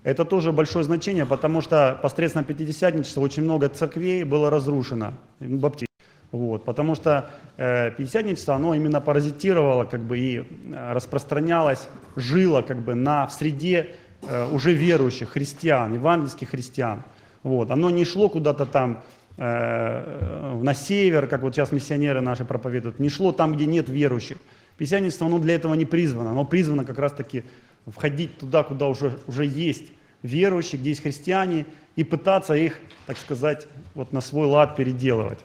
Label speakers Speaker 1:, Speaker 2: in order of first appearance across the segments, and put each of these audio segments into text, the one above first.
Speaker 1: Это тоже большое значение, потому что посредством Пятидесятничества очень много церквей было разрушено, баптистов. Вот, потому что Пятидесятничество, оно именно паразитировало как бы, и распространялось, жило как бы, в среде уже верующих христиан, евангельских христиан. Вот, оно не шло куда-то там на север, как вот сейчас миссионеры наши проповедуют, не шло там, где нет верующих. Пятидесятничество, оно для этого не призвано, оно призвано как раз-таки входить туда, куда уже есть верующие, где есть христиане, и пытаться их, так сказать, вот на свой лад переделывать.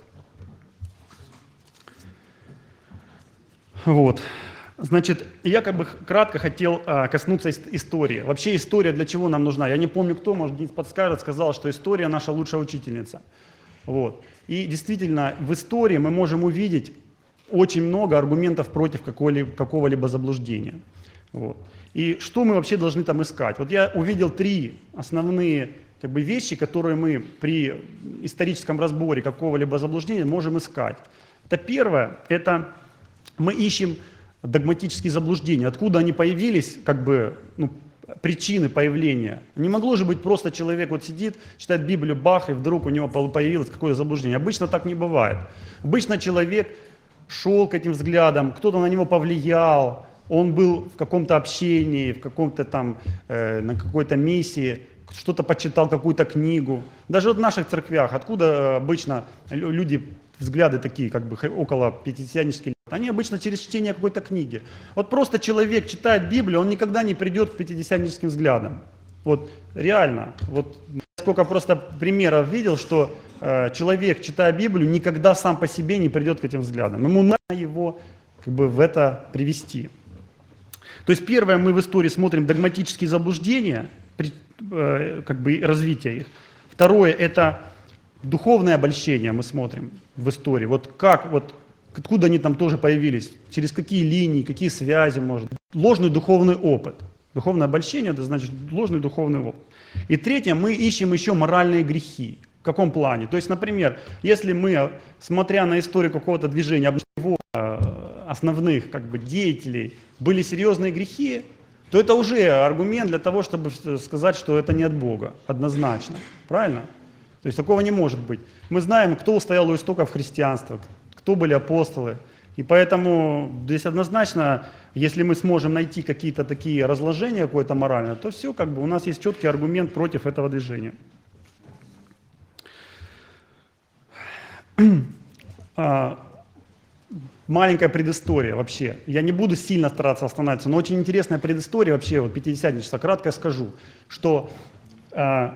Speaker 1: Вот. Значит, я как бы кратко хотел коснуться истории. Вообще история для чего нам нужна? Я не помню кто, может быть, подскажет, сказал, что история наша лучшая учительница. Вот. И действительно, в истории мы можем увидеть очень много аргументов против какого-либо заблуждения. Вот. И что мы вообще должны там искать? Вот я увидел 3 основные как бы, вещи, которые мы при историческом разборе какого-либо заблуждения можем искать. Это первое, это мы ищем догматические заблуждения. Откуда они появились, как бы, причины появления. Не могло же быть просто человек вот сидит, читает Библию, бах, и вдруг у него появилось какое-то заблуждение. Обычно так не бывает. Обычно человек шел к этим взглядам, кто-то на него повлиял, он был в каком-то общении, в каком-то там, на какой-то миссии, что-то почитал, какую-то книгу. Даже в наших церквях, откуда обычно люди, взгляды такие, как бы около пятидесятнических, они обычно через чтение какой-то книги. Вот просто человек читает Библию, он никогда не придет к пятидесятническим взглядам. Вот реально, вот сколько просто примеров видел, что человек, читая Библию, никогда сам по себе не придет к этим взглядам. Ему надо его как бы в это привести. То есть первое, мы в истории смотрим догматические заблуждения, как бы развитие их. Второе, это духовное обольщение мы смотрим в истории. Вот как, вот откуда они там тоже появились, через какие линии, какие связи, может. Ложный духовный опыт. Духовное обольщение, это значит ложный духовный опыт. И третье, мы ищем еще моральные грехи. В каком плане? То есть, например, если мы, смотря на историю какого-то движения, его основных как бы, деятелей были серьезные грехи, то это уже аргумент для того, чтобы сказать, что это не от Бога, однозначно. Правильно? То есть такого не может быть. Мы знаем, кто стоял у истоков христианства, кто были апостолы. И поэтому здесь однозначно, если мы сможем найти какие-то такие разложения какое-то моральное, то все, как бы у нас есть четкий аргумент против этого движения. Маленькая предыстория вообще. Я не буду сильно стараться останавливаться, но очень интересная предыстория вообще, вот пятидесятничество. Кратко скажу, что я,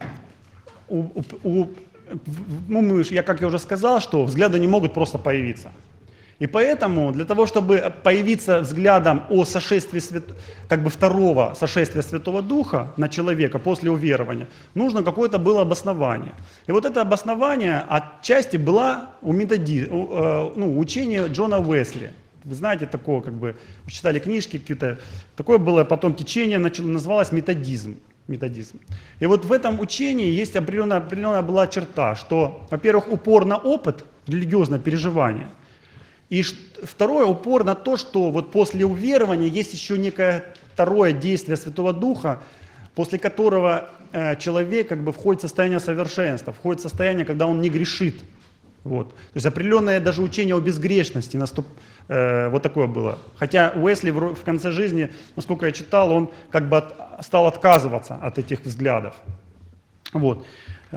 Speaker 1: как я уже сказал, что взгляды не могут просто появиться. И поэтому для того, чтобы появиться взглядом о сошествии, как бы второго сошествия Святого Духа на человека после уверования, нужно какое-то было обоснование. И вот это обоснование отчасти было учение Джона Уэсли. Вы знаете, такое, как бы, читали книжки какие-то, такое было потом течение, называлось методизм. И вот в этом учении есть определенная была черта, что, во-первых, упор на опыт, религиозное переживание, и второе, упор на то, что вот после уверования есть еще некое второе действие Святого Духа, после которого человек как бы входит в состояние совершенства, входит в состояние, когда он не грешит. Вот. То есть определенное даже учение о безгрешности, вот такое было. Хотя Уэсли в конце жизни, насколько я читал, он как бы стал отказываться от этих взглядов. Вот.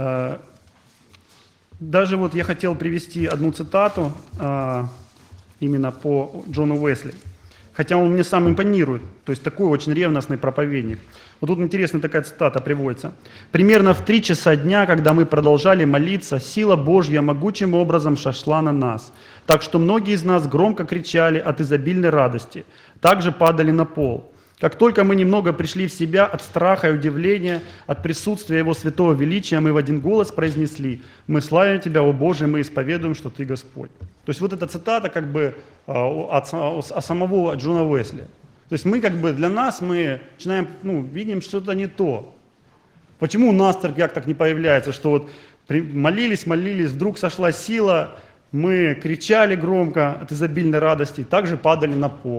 Speaker 1: Даже вот я хотел привести одну цитату именно по Джону Уэсли. Хотя он мне сам импонирует, то есть такой очень ревностный проповедник. Вот тут интересная такая цитата приводится. «Примерно в 3 часа дня, когда мы продолжали молиться, сила Божья могучим образом сошла на нас, так что многие из нас громко кричали от изобильной радости, также падали на пол. Как только мы немного пришли в себя от страха и удивления, от присутствия Его святого величия, мы в один голос произнесли: «Мы славим Тебя, о Боже, мы исповедуем, что Ты Господь». То есть вот эта цитата как бы от самого Джона Уэсли. То есть мы как бы для нас, мы начинаем, видим что-то не то. Почему у нас в церквях так не появляется, что вот молились, вдруг сошла сила, мы кричали громко от изобильной радости, также падали на пол.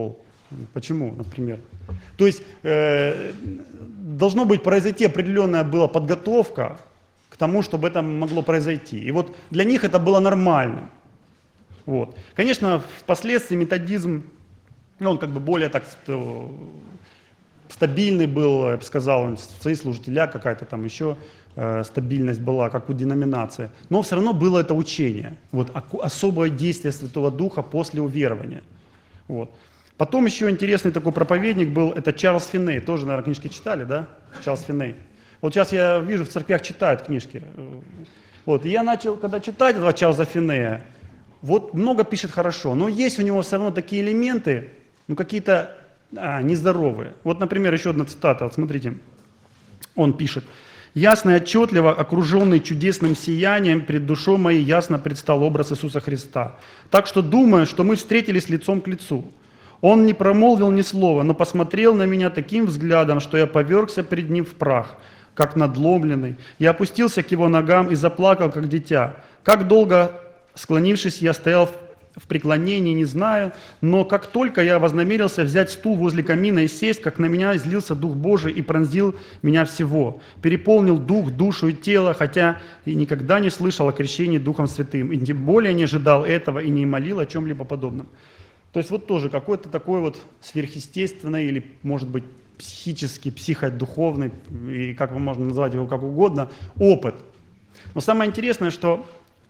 Speaker 1: Почему, например? То есть должно быть произойти определенная была подготовка к тому, чтобы это могло произойти. И вот для них это было нормально. Вот. Конечно, впоследствии методизм, ну, он как бы более так стабильный был, я бы сказал, свои служителя какая-то там еще стабильность была, как у деноминации. Но все равно было это учение, вот, особое действие Святого Духа после уверования. Вот. Потом еще интересный такой проповедник был, это Чарльз Финней, тоже, наверное, книжки читали, да? Чарльз Финней. Вот сейчас я вижу, в церквях читают книжки. Вот, и я начал, когда читать этого Чарльза Финнея, вот много пишет хорошо, но есть у него все равно такие элементы, ну какие-то нездоровые. Вот, например, еще одна цитата, вот смотрите, он пишет. «Ясно и отчетливо, окруженный чудесным сиянием, перед душой моей ясно предстал образ Иисуса Христа. Так что думаю, что мы встретились лицом к лицу. Он не промолвил ни слова, но посмотрел на меня таким взглядом, что я повергся пред ним в прах, как надломленный. Я опустился к его ногам и заплакал, как дитя. Как долго, склонившись, я стоял в преклонении, не знаю, но как только я вознамерился взять стул возле камина и сесть, как на меня излился Дух Божий и пронзил меня всего. Переполнил дух, душу и тело, хотя и никогда не слышал о крещении Духом Святым, и тем более не ожидал этого и не молил о чем-либо подобном». То есть вот тоже какой-то такой вот сверхъестественный или, может быть, психический, психодуховный, и как вы можно назвать его как угодно, опыт. Но самое интересное, что...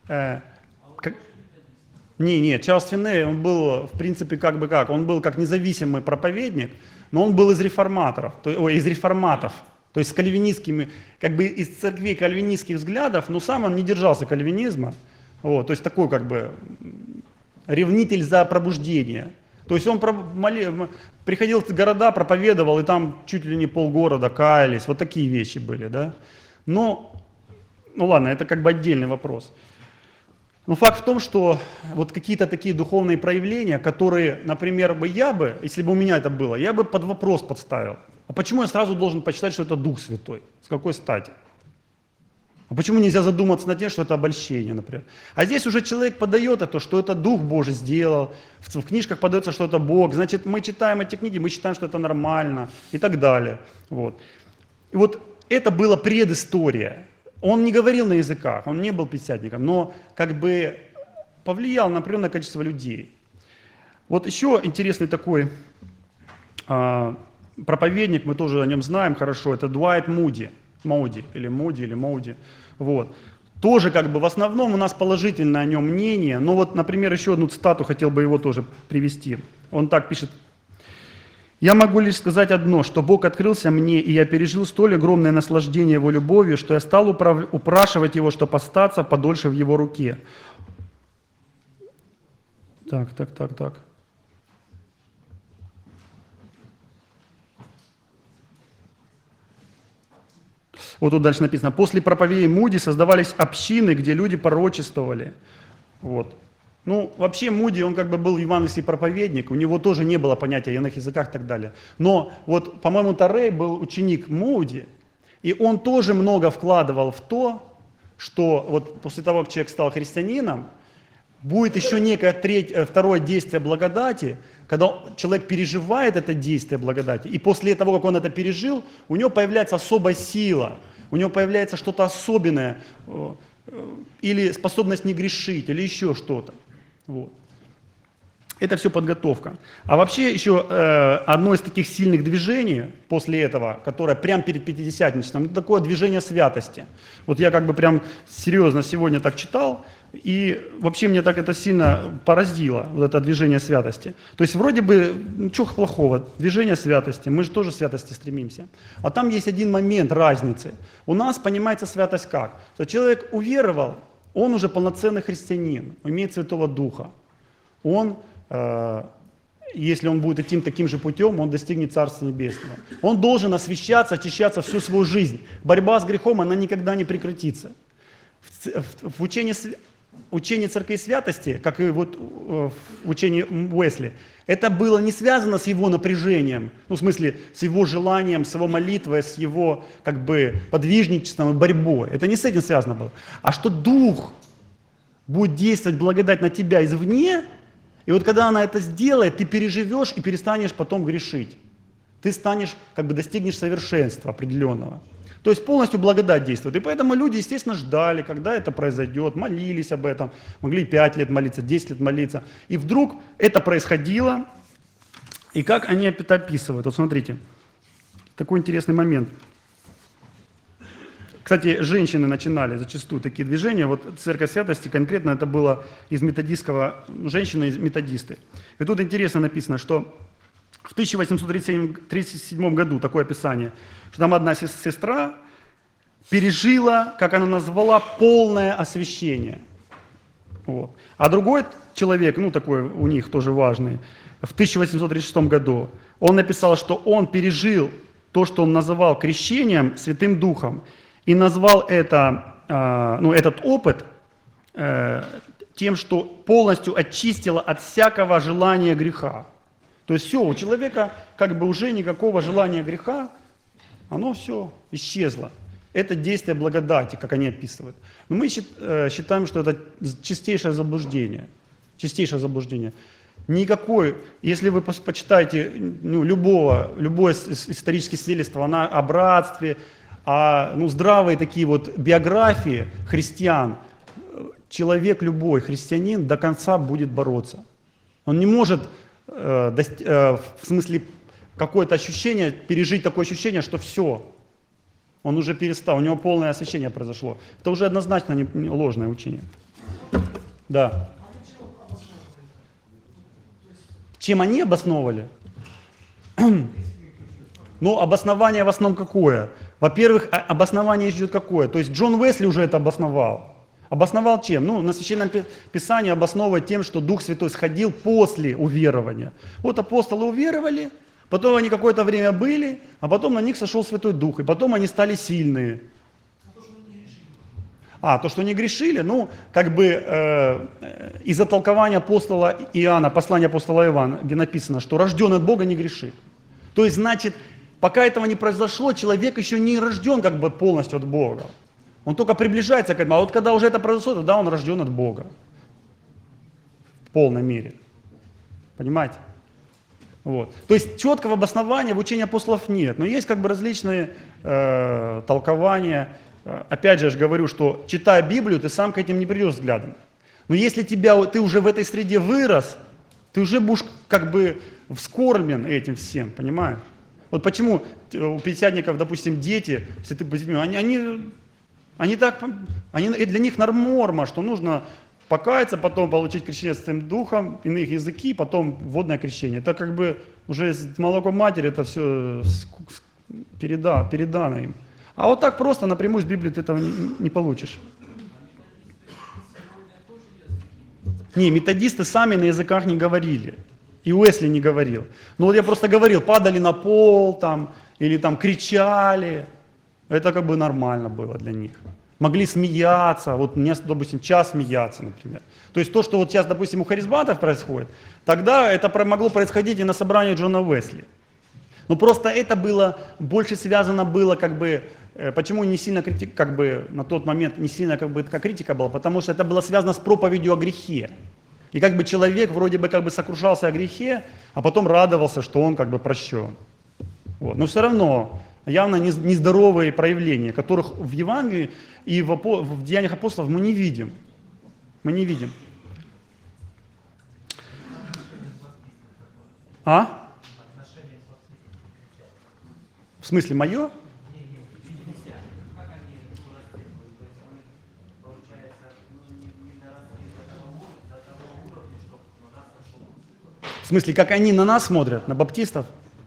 Speaker 1: Нет, Чарльз Финней, он был, в принципе, он был как независимый проповедник, но он был из реформаторов, из реформатов, то есть с кальвинистскими, как бы из церквей кальвинистских взглядов, но сам он не держался кальвинизма, вот, то есть такой как бы ревнитель за пробуждение. То есть он приходил в города, проповедовал, и там чуть ли не полгорода каялись, вот такие вещи были, да. Но, ну ладно, это как бы отдельный вопрос. Но факт в том, что вот какие-то такие духовные проявления, которые, например, если бы у меня это было, я бы под вопрос подставил. А почему я сразу должен почитать, что это Дух Святой? С какой стати? А почему нельзя задуматься над тем, что это обольщение, например? А здесь уже человек подает это, что это Дух Божий сделал, в книжках подается, что это Бог, значит, мы читаем эти книги, мы считаем, что это нормально и так далее. Вот. И вот это была предыстория. Он не говорил на языках, он не был пятидесятником, но как бы повлиял на определенное количество людей. Вот еще интересный такой проповедник, мы тоже о нем знаем хорошо, это Дуайт Муди. Моуди. Вот. Тоже как бы в основном у нас положительное о нем мнение, но вот, например, еще одну цитату хотел бы его тоже привести. Он так пишет. «Я могу лишь сказать одно, что Бог открылся мне, и я пережил столь огромное наслаждение Его любовью, что я стал упрашивать Его, чтобы остаться подольше в Его руке». Так. Вот тут дальше написано. «После проповедей Муди создавались общины, где люди пророчествовали». Вот. Ну, вообще Муди, он как бы был евангельский проповедник, у него тоже не было понятия о иных языках и так далее. Но вот, по-моему, Торрей был ученик Муди, и он тоже много вкладывал в то, что вот после того, как человек стал христианином, будет еще некое второе действие благодати, когда человек переживает это действие благодати, и после того, как он это пережил, у него появляется особая сила, у него появляется что-то особенное, или способность не грешить, или еще что-то. Вот. Это все подготовка. А вообще еще одно из таких сильных движений после этого, которое прямо перед Пятидесятничеством, это такое движение святости. Вот я как бы прям серьезно сегодня так читал, и вообще мне так это сильно поразило, вот это движение святости. То есть вроде бы, ничего плохого, движение святости, мы же тоже к святости стремимся. А там есть один момент разницы. У нас понимается святость как? Что человек уверовал, он уже полноценный христианин, имеет Святого Духа. Он, если он будет идти таким же путем, он достигнет Царства Небесного. Он должен освящаться, очищаться всю свою жизнь. Борьба с грехом, она никогда не прекратится. В учении церкви святости, как и вот в учении Уэсли, это было не связано с его напряжением, ну, в смысле, с его желанием, с его молитвой, с его, как бы, подвижничеством и борьбой. Это не с этим связано было. А что Дух будет действовать благодать на тебя извне, И вот когда она это сделает, ты переживешь и перестанешь потом грешить. Ты станешь, как бы достигнешь совершенства определенного. То есть полностью благодать действует. И поэтому люди, естественно, ждали, когда это произойдет, молились об этом, могли 5 лет молиться, 10 лет молиться. И вдруг это происходило, и как они это описывают. Вот смотрите, такой интересный момент. Кстати, женщины начинали зачастую такие движения. Вот Церковь Святости конкретно это было из методистского, женщины из методисты. И тут интересно написано, что в 1837 году такое описание, что там одна сестра пережила, как она назвала, полное освящение. Вот. А другой человек, ну такой у них тоже важный, в 1836 году, он написал, что он пережил то, что он называл крещением Святым Духом, и назвал это, этот опыт тем, что полностью очистило от всякого желания греха. То есть все, у человека как бы уже никакого желания греха, оно все исчезло. Это действие благодати, как они описывают. Но мы считаем, что это чистейшее заблуждение. Чистейшее заблуждение. Никакой, если вы почитаете любое историческое свидетельство о братстве, здравые такие вот биографии христиан, человек любой, христианин до конца будет бороться. Он не может в смысле какое-то ощущение, пережить такое ощущение, что все, он уже перестал, у него полное освящение произошло. Это уже однозначно не ложное учение. Да. Чем они обосновывали? Ну, обоснование в основном какое? Во-первых, обоснование идет какое? То есть Джон Уэсли уже это обосновал. Обосновал чем? Ну, на Священном Писании обосновывает тем, что Дух Святой сходил после уверования. Вот апостолы уверовали, потом они какое-то время были, а потом на них сошел Святой Дух, и потом они стали сильные. То, что они грешили, из-за толкования апостола Иоанна, послания апостола Иоанна, где написано, что рожденный от Бога не грешит. То есть, значит, пока этого не произошло, человек еще не рожден как бы полностью от Бога. Он только приближается к этому. А вот когда уже это произошло, тогда он рожден от Бога. В полной мере. Понимаете? Вот. То есть четкого обоснования в учении апостолов нет. Но есть как бы различные толкования. Опять же, я же говорю, что читая Библию, ты сам к этим не придешь взглядом. Но если ты уже в этой среде вырос, ты уже будешь как бы вскормлен этим всем, понимаешь? Вот почему у пятидесятников, допустим, дети, если ты для них норма, что нужно покаяться, потом получить крещение Святым Духом, иные языки, потом водное крещение. Это как бы уже с молоком матери это все передано им. А вот так просто напрямую с Библии ты этого не получишь. Не, методисты сами на языках не говорили. И Уэсли не говорил. Ну вот я просто говорил, падали на пол там, или там кричали. Это как бы нормально было для них. Могли смеяться, вот мне, допустим, час смеяться, например. То есть то, что вот сейчас, допустим, у харизматов происходит, тогда это могло происходить и на собрании Джона Уэсли. Но просто это было, больше связано было как бы, почему не сильно как бы на тот момент не сильно как бы такая критика была, потому что это было связано с проповедью о грехе. И как бы человек вроде бы как бы сокрушался о грехе, а потом радовался, что он как бы прощен. Вот. Но все равно явно нездоровые проявления, которых в Евангелии и в Деяниях апостолов мы не видим. Мы не видим. А? В смысле, мое? В смысле, как они на нас смотрят, на баптистов?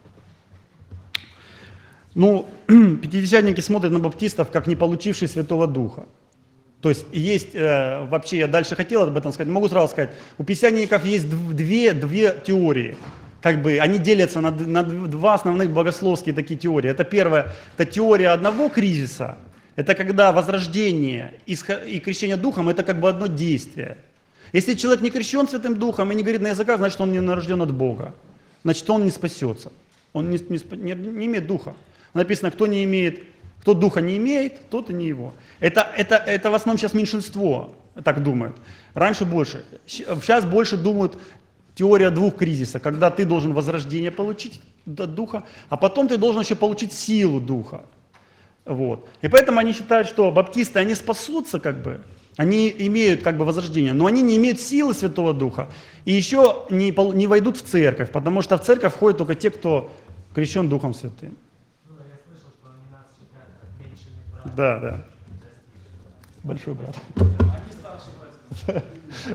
Speaker 1: Ну, пятидесятники смотрят на баптистов, как не получившие Святого Духа. То есть вообще, я дальше хотел об этом сказать, могу сразу сказать, у пятидесятников есть две теории. Как бы они делятся на два основных богословские такие теории. Это первая, это теория одного кризиса, это когда возрождение и крещение Духом, это как бы одно действие. Если человек не крещен Святым Духом и не говорит на языках, значит он не нарожден от Бога. Значит он не спасется. Он не имеет Духа. Написано, кто Духа не имеет, тот и не его. Это в основном сейчас меньшинство так думает. Раньше больше. Сейчас больше думают теория двух кризисов, когда ты должен возрождение получить от духа, а потом ты должен еще получить силу духа. Вот. И поэтому они считают, что баптисты, они спасутся как бы, они имеют как бы возрождение, но они не имеют силы Святого Духа и еще не войдут в церковь, потому что в церковь входят только те, кто крещен Духом Святым.
Speaker 2: Я слышал, что они нас считают как меньшими братьями.
Speaker 1: Да, да. Большой брат.
Speaker 2: Они старший брат.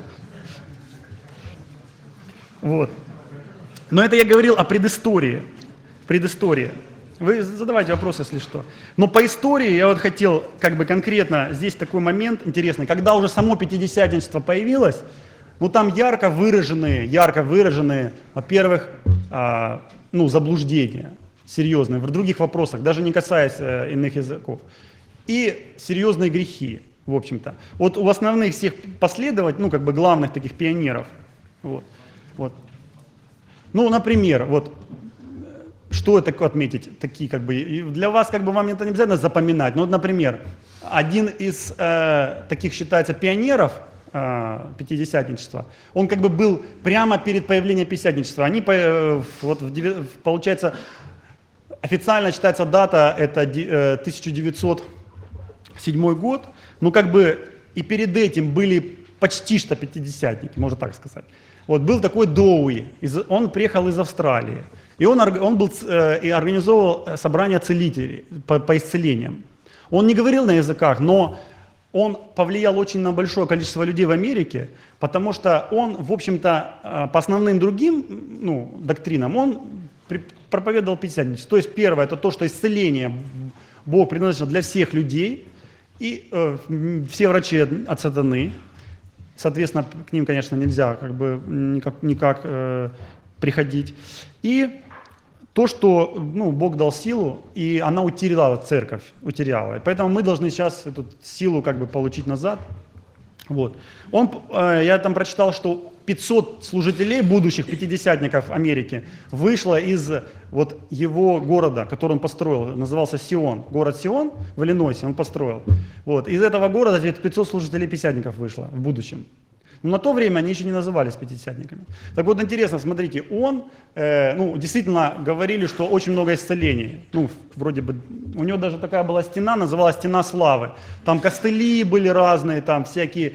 Speaker 1: Вот. Но это я говорил о предыстории. Предыстория. Вы задавайте вопросы, если что. Но по истории я вот хотел как бы конкретно, здесь такой момент интересный, когда уже само пятидесятничество появилось, ну там ярко выраженные, во-первых, заблуждения серьезные в других вопросах, даже не касаясь иных языков, и серьезные грехи, в общем-то. Вот у основных всех последователей, как бы главных таких пионеров, вот. Ну, например, вот, что это отметить, такие как бы, и для вас как бы вам это не обязательно запоминать, но вот, например, один из таких считается пионеров пятидесятничества, он как бы был прямо перед появлением пятидесятничества, они, получается, официально считается дата, это 1907 год, но как бы и перед этим были почти что пятидесятники, можно так сказать. Вот был такой Доуи, он приехал из Австралии, и он организовывал собрание целителей по исцелениям. Он не говорил на языках, но он повлиял очень на большое количество людей в Америке, потому что он, в общем-то, по основным другим доктринам, он проповедовал пятидесятничество. То есть первое, это то, что исцеление Бог предназначен для всех людей, и все врачи от сатаны. Соответственно, к ним, конечно, нельзя как бы никак приходить. И то, что Бог дал силу, и она утеряла церковь, утеряла. И поэтому мы должны сейчас эту силу как бы получить назад. Вот. Я там прочитал, что 500 служителей, будущих пятидесятников Америки, вышло из вот его города, который он построил, назывался Сион. Город Сион в Иллинойсе он построил. Вот. Из этого города 500 служителей пятидесятников вышло в будущем. Но на то время они еще не назывались пятидесятниками. Так вот интересно, смотрите, он, действительно говорили, что очень много исцелений. Вроде бы, у него даже такая была стена, называлась Стена Славы. Там костыли были разные, там всякие,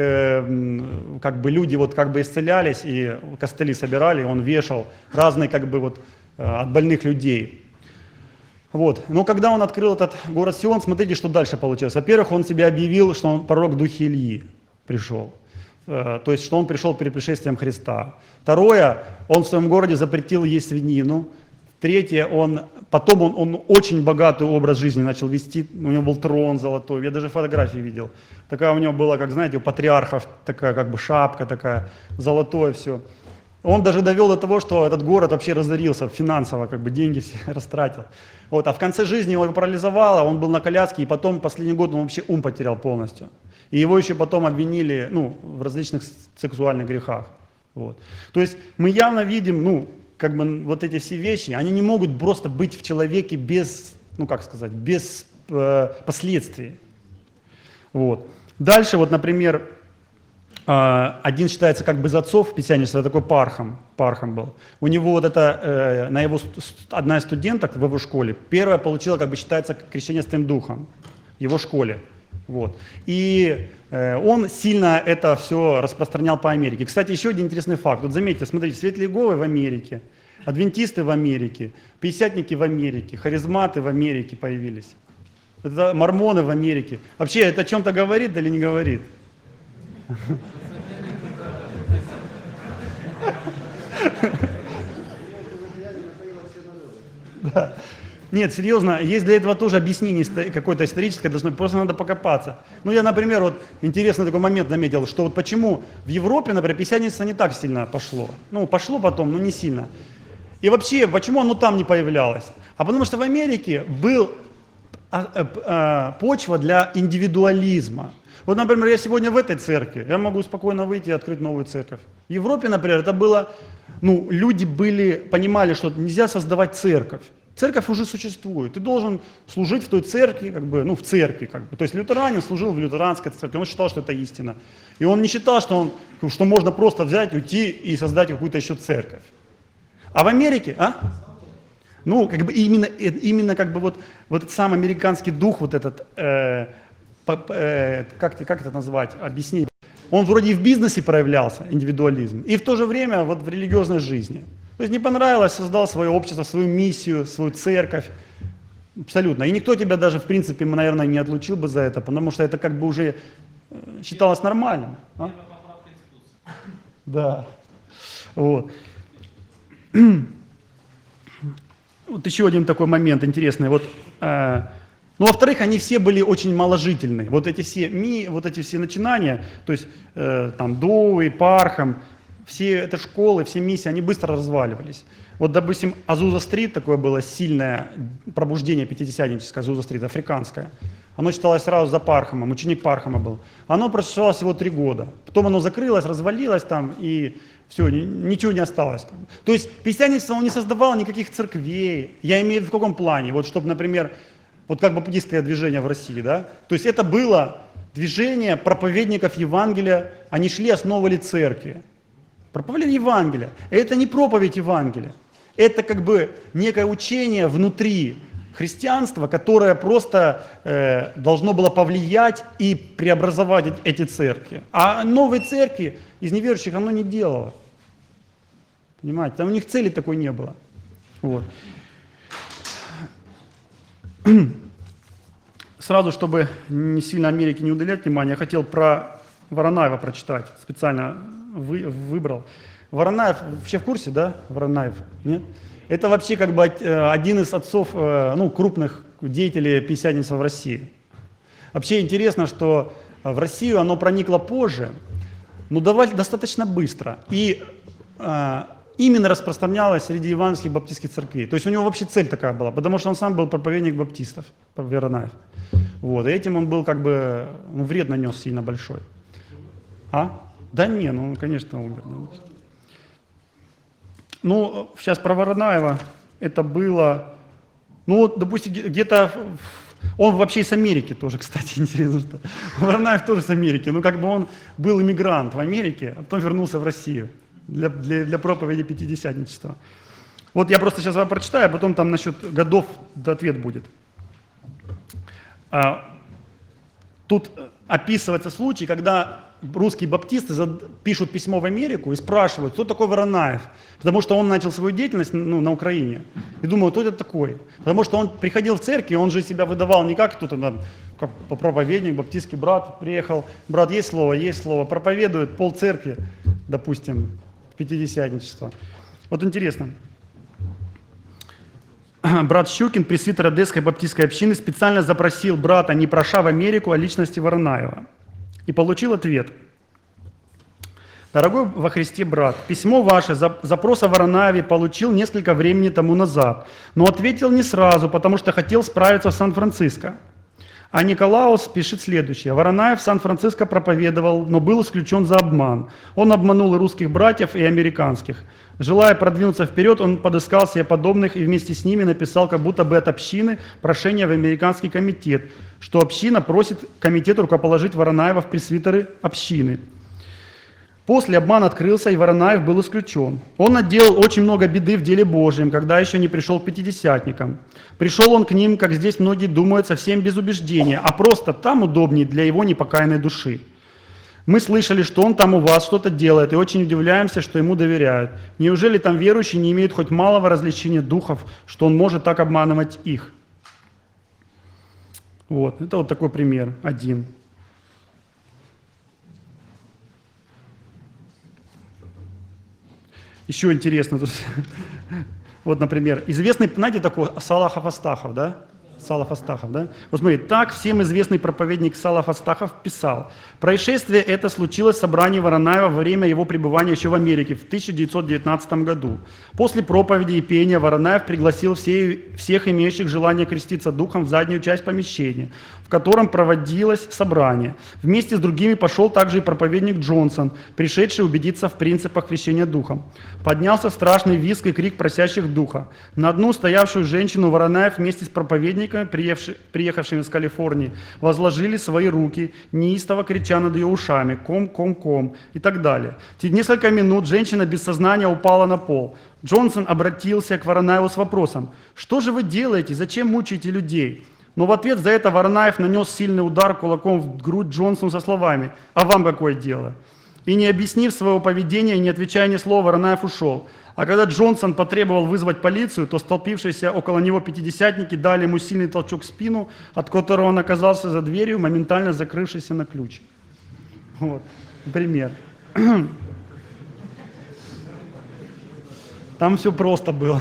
Speaker 1: как бы люди вот как бы исцелялись, и костыли собирали, и он вешал разные как бы вот от больных людей. Вот. Но когда он открыл этот город Сион, смотрите, что дальше получилось. Во-первых, он себе объявил, что он пророк в духе Ильи пришел. То есть, что он пришел перед пришествием Христа. Второе, он в своем городе запретил есть свинину. Третье, потом он очень богатый образ жизни начал вести. У него был трон золотой, я даже фотографии видел. Такая у него была, как знаете, у патриархов, такая как бы шапка такая, золотое все. Он даже довел до того, что этот город вообще разорился финансово, как бы деньги все растратил. Вот. А в конце жизни его парализовало, он был на коляске, и потом последний год он вообще ум потерял полностью. И его еще потом обвинили в различных сексуальных грехах. Вот. То есть мы явно видим, как бы вот эти все вещи, они не могут просто быть в человеке без, без последствий. Вот. Дальше, вот, например, один считается как бы из отцов пятидесятничества, такой Пархам был. У него вот это, одна из студенток в его школе, первая получила, как бы считается, крещение Святым Духом в его школе. Вот. И он сильно это все распространял по Америке. Кстати, еще один интересный факт. Вот заметьте, смотрите, Светлые Иеговы в Америке, адвентисты в Америке, пятидесятники в Америке, харизматы в Америке появились. Это мормоны в Америке. Вообще, это о чем-то говорит или не говорит? Да. Нет, серьезно, есть для этого тоже объяснение какое-то историческое, просто надо покопаться. Я, например, вот интересный такой момент заметил, что вот почему в Европе, например, пятидесятничество не так сильно пошло. Пошло потом, но не сильно. И вообще, почему оно там не появлялось? А потому что в Америке был почва для индивидуализма. Вот, например, я сегодня в этой церкви, я могу спокойно выйти и открыть новую церковь. В Европе, например, это было, люди понимали, что нельзя создавать церковь. Церковь уже существует. Ты должен служить в той церкви, в церкви. То есть лютеранин служил в лютеранской церкви, он считал, что это истина. И он не считал, что он что можно просто взять, уйти и создать какую-то еще церковь. А в Америке, ну, как бы именно как бы вот этот сам американский дух, вот этот, как это назвать, объяснить, он вроде и в бизнесе проявлялся, индивидуализм, и в то же время вот в религиозной жизни. То есть не понравилось, создал свое общество, свою миссию, свою церковь. Абсолютно. И никто тебя даже, в принципе, наверное, не отлучил бы за это, потому что это как бы уже считалось нормальным. Да. Вот. Вот еще один такой момент интересный. Вот, ну, во-вторых, они все были очень маложительные. Вот эти все начинания, то есть там Доуи, Пархам, все это школы, все миссии, они быстро разваливались. Вот, допустим, Азуза-стрит, такое было сильное пробуждение пятидесятническое, Азуза-стрит, африканское. Оно считалось сразу за Пархамом, ученик Пархама был. Оно просуществовало всего 3 года. Потом оно закрылось, развалилось там, и все, ничего не осталось. То есть пятидесятничество, он не создавал никаких церквей. Я имею в виду в каком плане? Вот чтобы, например, вот как баптистское движение в России, да? То есть это было движение проповедников Евангелия, они шли, основывали церкви. Проповедь Евангелия. Это не проповедь Евангелия. Это как бы некое учение внутри христианства, которое просто должно было повлиять и преобразовать эти церкви. А новые церкви из неверующих оно не делало. Понимаете? Там у них цели такой не было. Вот. Сразу, чтобы не сильно Америке не удалять внимание, я хотел про Воронаева прочитать. Специально выбрал. Воронаев, вообще в курсе, да? Воронаев? Нет? Это вообще как бы один из отцов, ну, крупных деятелей пятидесятничества в России. Вообще интересно, что в Россию оно проникло позже, но достаточно быстро. И именно распространялось среди евангельских баптистских церквей. То есть у него вообще цель такая была, потому что он сам был проповедник баптистов, Воронаев. Вот, и этим он был как бы, вред нанес сильно большой. Да не, ну, конечно, умер. Ну, сейчас про Воронаева, это было, ну, вот, допустим, где-то, он вообще из Америки тоже, кстати, интересно, что Воронаев тоже с Америки, ну, как бы он был иммигрант в Америке, а потом вернулся в Россию для проповеди пятидесятничества. Вот я просто сейчас вам прочитаю, а потом там насчет годов ответ будет. Тут описывается случай, когда русские баптисты пишут письмо в Америку и спрашивают, кто такой Воронаев, потому что он начал свою деятельность на Украине. И думаю, кто это такой? Потому что он приходил в церковь, он же себя выдавал не как кто-то там, как проповедник, баптистский брат приехал, брат, есть слово, проповедует пол церкви, допустим, пятидесятничество. Вот интересно. Брат Щукин, пресвитер Одесской баптистской общины, специально запросил брата, не проша в Америку, о личности Воронаева. И получил ответ. Дорогой во Христе брат, письмо ваше, запрос о Воронаеве получил несколько времени тому назад, но ответил не сразу, потому что хотел справиться в Сан-Франциско. А Николаус пишет следующее. Воронаев в Сан-Франциско проповедовал, но был исключен за обман. Он обманул и русских братьев, и американских. Желая продвинуться вперед, он подыскал себе подобных и вместе с ними написал как будто бы от общины прошение в американский комитет, что община просит комитет рукоположить Воронаева в пресвитеры общины. После обман открылся, и Воронаев был исключен. Он наделал очень много беды в деле Божьем, когда еще не пришел к пятидесятникам. Пришел он к ним, как здесь многие думают, совсем без убеждения, а просто там удобнее для его непокаянной души. Мы слышали, что он там у вас что-то делает, и очень удивляемся, что ему доверяют. Неужели там верующие не имеют хоть малого развлечения духов, что он может так обманывать их? Вот, это вот такой пример, один. Еще интересно, тут, вот, например, известный, знаете, такой Салахов Астахов, да? Салах Астахов, да? Вот смотрите, так всем известный проповедник Салах Астахов писал. Происшествие это случилось в собрании Воронаева во время его пребывания еще в Америке в 1919 году. После проповеди и пения Воронаев пригласил всех имеющих желание креститься духом в заднюю часть помещения, в котором проводилось собрание. Вместе с другими пошел также и проповедник Джонсон, пришедший убедиться в принципах крещения духом. Поднялся страшный визг и крик просящих духа. На одну стоявшую женщину Воронаев вместе с проповедником священниками, приехавшими из Калифорнии, возложили свои руки, неистово крича над ее ушами «ком, ком, ком» и так далее. Через несколько минут женщина без сознания упала на пол. Джонсон обратился к Воронаеву с вопросом: «Что же вы делаете? Зачем мучаете людей?» Но в ответ за это Воронаев нанес сильный удар кулаком в грудь Джонсону со словами: «А вам какое дело?» И не объяснив своего поведения, не отвечая ни слова, Воронаев ушел. А когда Джонсон потребовал вызвать полицию, то столпившиеся около него пятидесятники дали ему сильный толчок в спину, от которого он оказался за дверью, моментально закрывшейся на ключ. Вот, пример. Там все просто было.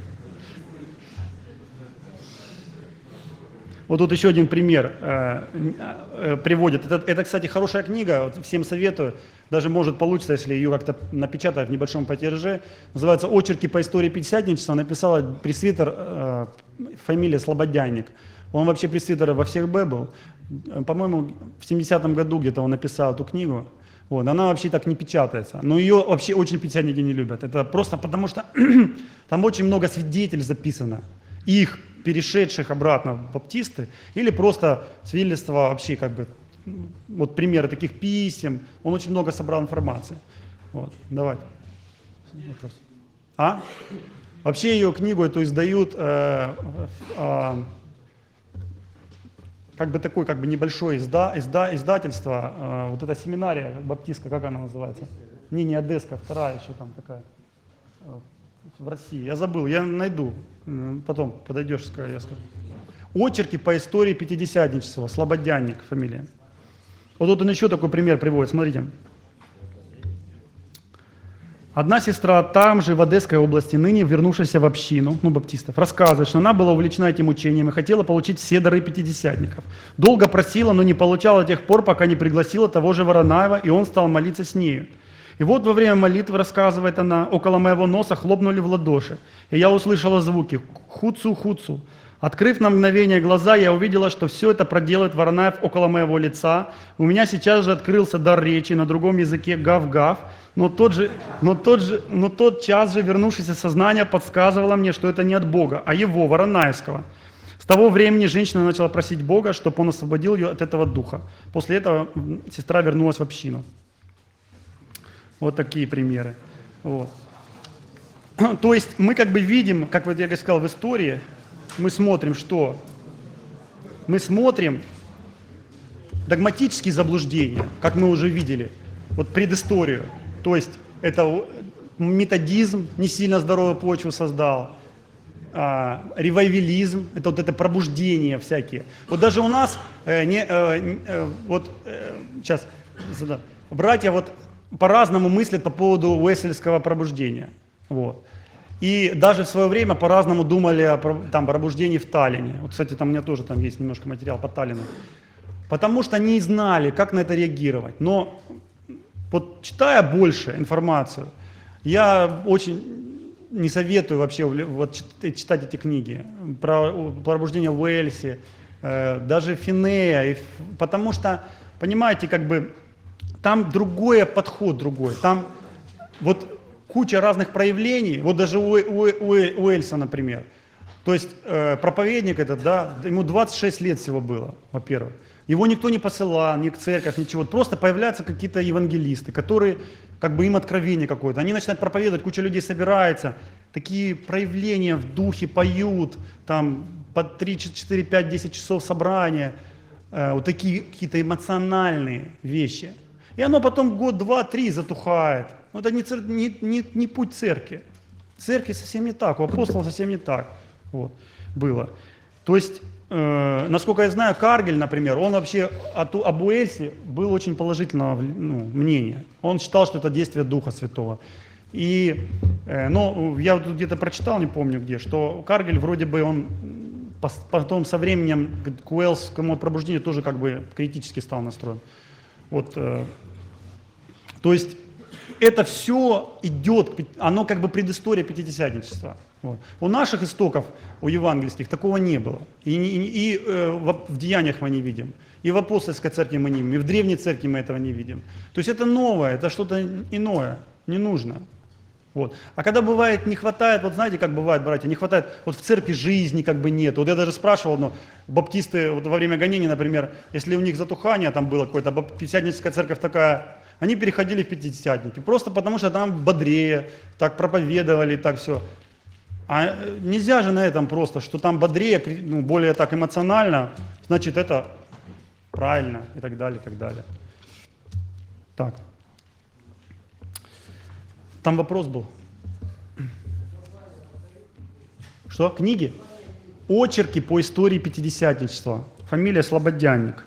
Speaker 1: Вот тут еще один пример приводит. Это, кстати, хорошая книга, вот всем советую. Даже может получится, если ее как-то напечатать в небольшом тираже. Называется «Очерки по истории пятидесятничества». Написала пресвитер, фамилия Слободянник. Он вообще пресвитер во всех Б был. По-моему, в 70-м году где-то он написал эту книгу. Вот, она вообще так не печатается. Но ее вообще очень пятидесятники не любят. Это просто потому, что там очень много свидетельств записано. Их перешедших обратно в баптисты, или просто свидетельства вообще как бы, вот примеры таких писем, он очень много собрал информации. Вот, давай. Вопрос. А? Вообще ее книгу эту издают как бы такое, как бы небольшое издательство, вот эта семинария баптистская, как она называется? Не Одесска, вторая еще там такая. В России. Я забыл, я найду. Потом подойдешь, я скажу. Очерки по истории пятидесятничества. Слободянник фамилия. Вот тут он еще такой пример приводит. Смотрите. Одна сестра там же, в Одесской области, ныне вернувшаяся в общину, баптистов, рассказывает, что она была увлечена этим учением и хотела получить все дары пятидесятников. Долго просила, но не получала до тех пор, пока не пригласила того же Воронаева, и он стал молиться с нею. И вот во время молитвы, рассказывает она, около моего носа хлопнули в ладоши, и я услышала звуки «хуцу-хуцу». Открыв на мгновение глаза, я увидела, что все это проделает Воронаев около моего лица. У меня сейчас же открылся дар речи на другом языке «гав-гав», но тот час же вернувшееся сознание подсказывало мне, что это не от Бога, а его, Воронаевского. С того времени женщина начала просить Бога, чтобы он освободил ее от этого духа. После этого сестра вернулась в общину. Вот такие примеры. Вот. То есть мы как бы видим, как вот я сказал, в истории, мы смотрим, что? Мы смотрим догматические заблуждения, как мы уже видели, вот предысторию. То есть это методизм не сильно здоровую почву создал, ревайвелизм, это вот это пробуждение всякие. Вот даже у нас, сейчас, братья вот по-разному мыслят по поводу уэслевского пробуждения. Вот. И даже в свое время по-разному думали о пробуждении в Таллине. Вот, кстати, там у меня тоже там есть немножко материал по Таллину. Потому что не знали, как на это реагировать. Но вот читая больше информацию, я очень не советую вообще вот, читать эти книги про пробуждение в Уэльсе, даже Финея, потому что, понимаете, как бы там подход другой. Там вот куча разных проявлений, вот даже у Уэльса, например. То есть проповедник этот, да, ему 26 лет всего было, во-первых. Его никто не посылал, ни к церковь, ничего. Просто появляются какие-то евангелисты, которые, как бы им откровение какое-то. Они начинают проповедовать, куча людей собирается, такие проявления в духе поют, там по 3, 4, 5, 10 часов собрания, вот такие какие-то эмоциональные вещи. И оно потом год, два, три затухает. Но это не путь церкви. Церкви совсем не так, у апостолов совсем не так вот, было. То есть, насколько я знаю, Каргель, например, он вообще об Уэльсе был очень положительного мнения. Он считал, что это действие Духа Святого. И, я вот где-то прочитал, не помню где, что Каргель вроде бы он потом со временем к уэльскому пробуждению тоже как бы критически стал настроен. Вот, то есть это все идет, оно как бы предыстория пятидесятничества. Вот. У наших истоков, у евангельских, такого не было. И в деяниях мы не видим, и в апостольской церкви мы не видим, и в древней церкви мы этого не видим. То есть это новое, это что-то иное, не нужно. Вот. А когда бывает не хватает, вот знаете, как бывает, братья, не хватает, вот в церкви жизни как бы нет. Вот я даже спрашивал, ну, баптисты вот во время гонений, например, если у них затухание там было какое-то, пятидесятническая церковь такая, они переходили в пятидесятники, просто потому что там бодрее, так проповедовали, так все. А нельзя же на этом просто, что там бодрее, ну, более так эмоционально, значит это правильно и так далее, и так далее. Так. Там вопрос был. Что? Книги? Очерки по истории пятидесятничества. Фамилия Слободянник.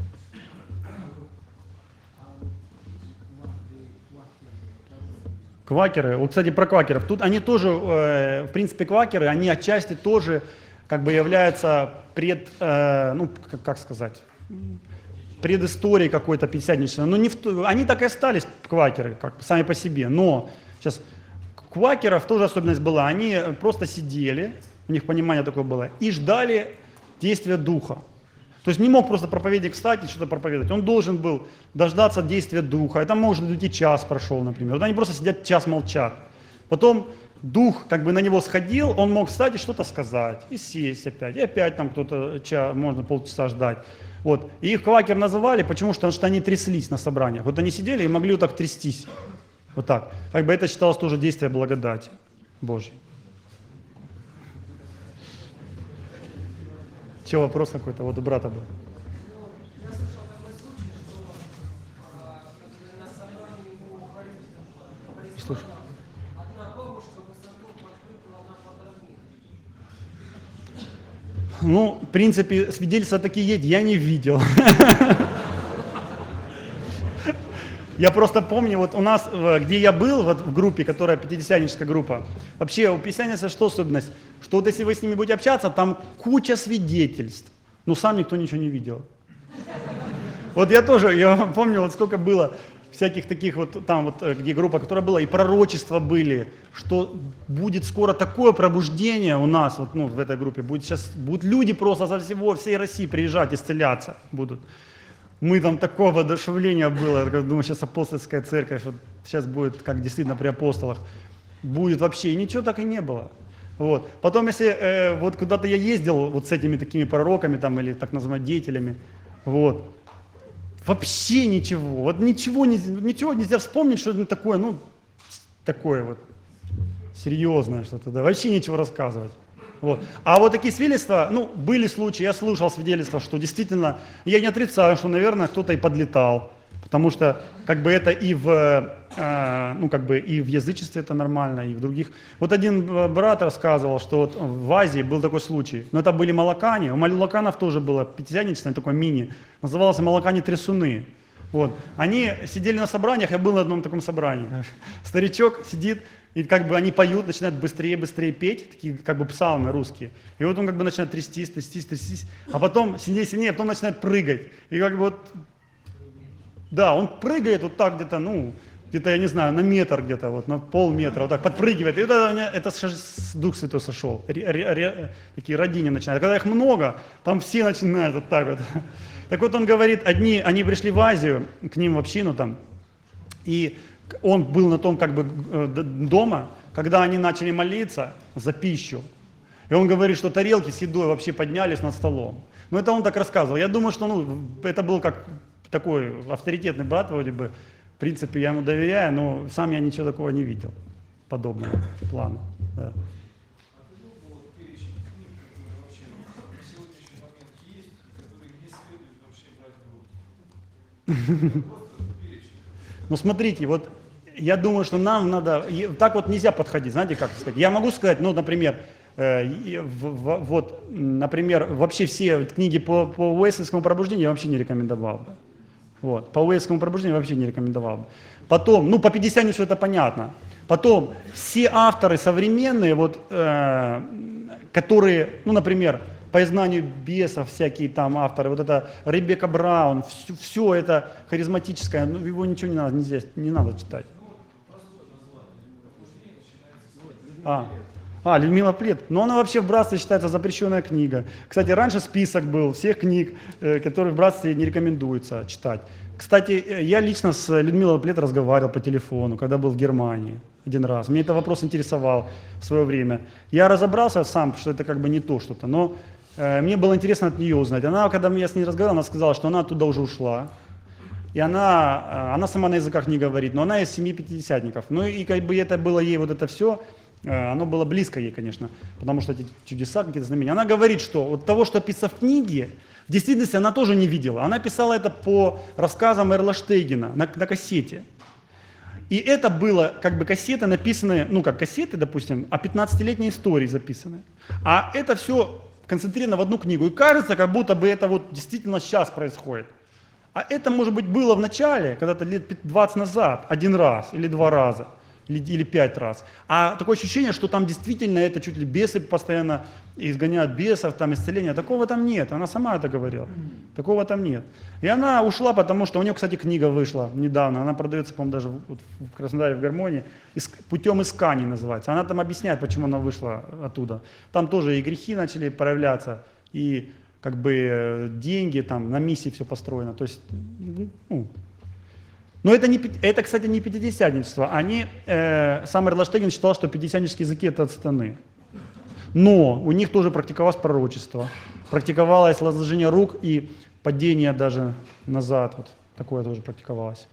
Speaker 1: Квакеры. Вот, кстати, про квакеров. Тут они тоже, в принципе, квакеры, они отчасти тоже как бы являются ну, как сказать, предысторией какой-то пятидесятничества. Но не они так и остались, квакеры, как сами по себе. Но сейчас квакеров тоже особенность была. Они просто сидели, у них понимание такое было, и ждали действия духа. То есть не мог просто проповедник встать и что-то проповедовать. Он должен был дождаться действия духа. Это может быть час прошел, например. Вот они просто сидят час молчат. Потом дух как бы на него сходил, он мог встать и что-то сказать, и сесть опять. И опять там кто-то, можно полчаса ждать. Вот. И их квакер называли, почему? Потому что они тряслись на собраниях. Вот они сидели и могли вот так трястись. Вот так. Как бы это считалось тоже действие благодати Божьей. Че, вопрос какой-то? Вот у брата был.
Speaker 3: Я слышал такой случай, что на собрании у
Speaker 1: Слушай.
Speaker 3: одна бабушка высоко подпрыгнула на подровник.
Speaker 1: Ну, в принципе, свидетельства такие есть, я не видел. Я просто помню, вот у нас, где я был, вот в группе, которая пятидесятническая группа, вообще у пятидесятницы что особенность? Что вот если вы с ними будете общаться, там куча свидетельств, но сам никто ничего не видел. Вот я тоже, я помню, вот сколько было всяких таких вот, там вот, где группа, которая была, и пророчества были, что будет скоро такое пробуждение у нас, вот, ну, в этой группе, будут люди просто со всей России приезжать, исцеляться будут. Мы там такого воодушевления было, я думаю, сейчас апостольская церковь, вот сейчас будет, как действительно при апостолах, будет вообще, и ничего так и не было. Вот. Потом, если вот куда-то я ездил вот с этими такими пророками там, или так называемыми деятелями, вот, вообще ничего, вот ничего нельзя вспомнить, что это такое, ну, такое вот серьезное что-то, да, вообще ничего рассказывать. Вот. А вот такие свидетельства, ну, были случаи, я слушал свидетельства, что действительно, я не отрицаю, что, наверное, кто-то и подлетал, потому что, как бы, это и ну, как бы, и в язычестве это нормально, и в других. Вот один брат рассказывал, что вот в Азии был такой случай, но это были молокане, у молоканов тоже было пятидесятничество, такое мини, называлось молокане-трясуны. Вот. Они сидели на собраниях, я был на одном таком собрании, старичок сидит, и как бы они поют, начинают быстрее петь, такие как бы псалмы русские. И вот он как бы начинает трястись, а потом сильнее, а потом начинает прыгать. И как бы вот, да, он прыгает вот так где-то, ну, где-то, я не знаю, на метр где-то, вот на полметра, вот так подпрыгивает. И это Дух Святой сошел. Такие родини начинают. Когда их много, там все начинают вот так вот. Так вот он говорит, они пришли в Азию, к ним в общину там, и он был на том как бы дома, когда они начали молиться за пищу. И он говорит, что тарелки с едой вообще поднялись над столом. Ну это он так рассказывал. Я думаю, что ну, это был как такой авторитетный брат вроде бы. В принципе, я ему доверяю, но сам я ничего такого не видел. Подобного плана. Да. Ну смотрите, вот я думаю, что нам надо, так вот нельзя подходить, знаете, как сказать. Я могу сказать, ну, например, вот, например, вообще все книги по Уэслийскому пробуждению я вообще не рекомендовал бы. Вот, по Уэслийскому пробуждению вообще не рекомендовал бы. Потом, ну, по Пятидесятничеству это понятно. Потом, все авторы современные, вот, которые, ну, например, по изгнанию бесов всякие там авторы, вот это Ребекка Браун, все это харизматическое, ну, его ничего не надо читать. Людмила Плет. Но она вообще в братстве считается запрещенная книга. Кстати, раньше список был всех книг, которые в братстве не рекомендуется читать. Кстати, я лично с Людмилой Плет разговаривал по телефону, когда был в Германии. один раз. Мне этот вопрос интересовал в свое время. Я разобрался сам, что это как бы не то что-то, но мне было интересно от нее узнать. Она, когда я с ней разговаривал, она сказала, что она оттуда уже ушла. И она сама на языках не говорит, но она из семьи пятидесятников. Ну и как бы это было ей вот это все, оно было близко ей, конечно, потому что эти чудеса, какие-то знамения. Она говорит, что вот того, что описано в книге, в действительности она тоже не видела. Она писала это по рассказам Эрла Штейгена на кассете. И это было как бы кассеты написанные, ну как кассеты, допустим, о 15-летней истории записаны. А это все концентрировано в одну книгу. И кажется, как будто бы это вот действительно сейчас происходит. А это, может быть, было в начале, когда-то лет 20 назад, один раз или два раза, или 5 раз. А такое ощущение, что там действительно это чуть ли бесы постоянно изгоняют бесов, там исцеление. Такого там нет, она сама это говорила. Такого там нет. И она ушла, потому что у нее, кстати, книга вышла недавно. Она продается, по-моему, даже в Краснодаре в Гармонии. «Путем исканий» называется. Она там объясняет, почему она вышла оттуда. Там тоже и грехи начали проявляться, и как бы деньги, там на миссии все построено. То есть, ну. Но это, кстати, не пятидесятничество. Сам Эрл Штейген считал, что пятидесятнические языки это от сатаны. Но у них тоже практиковалось пророчество, практиковалось возложение рук и падение даже назад. Вот такое тоже практиковалось.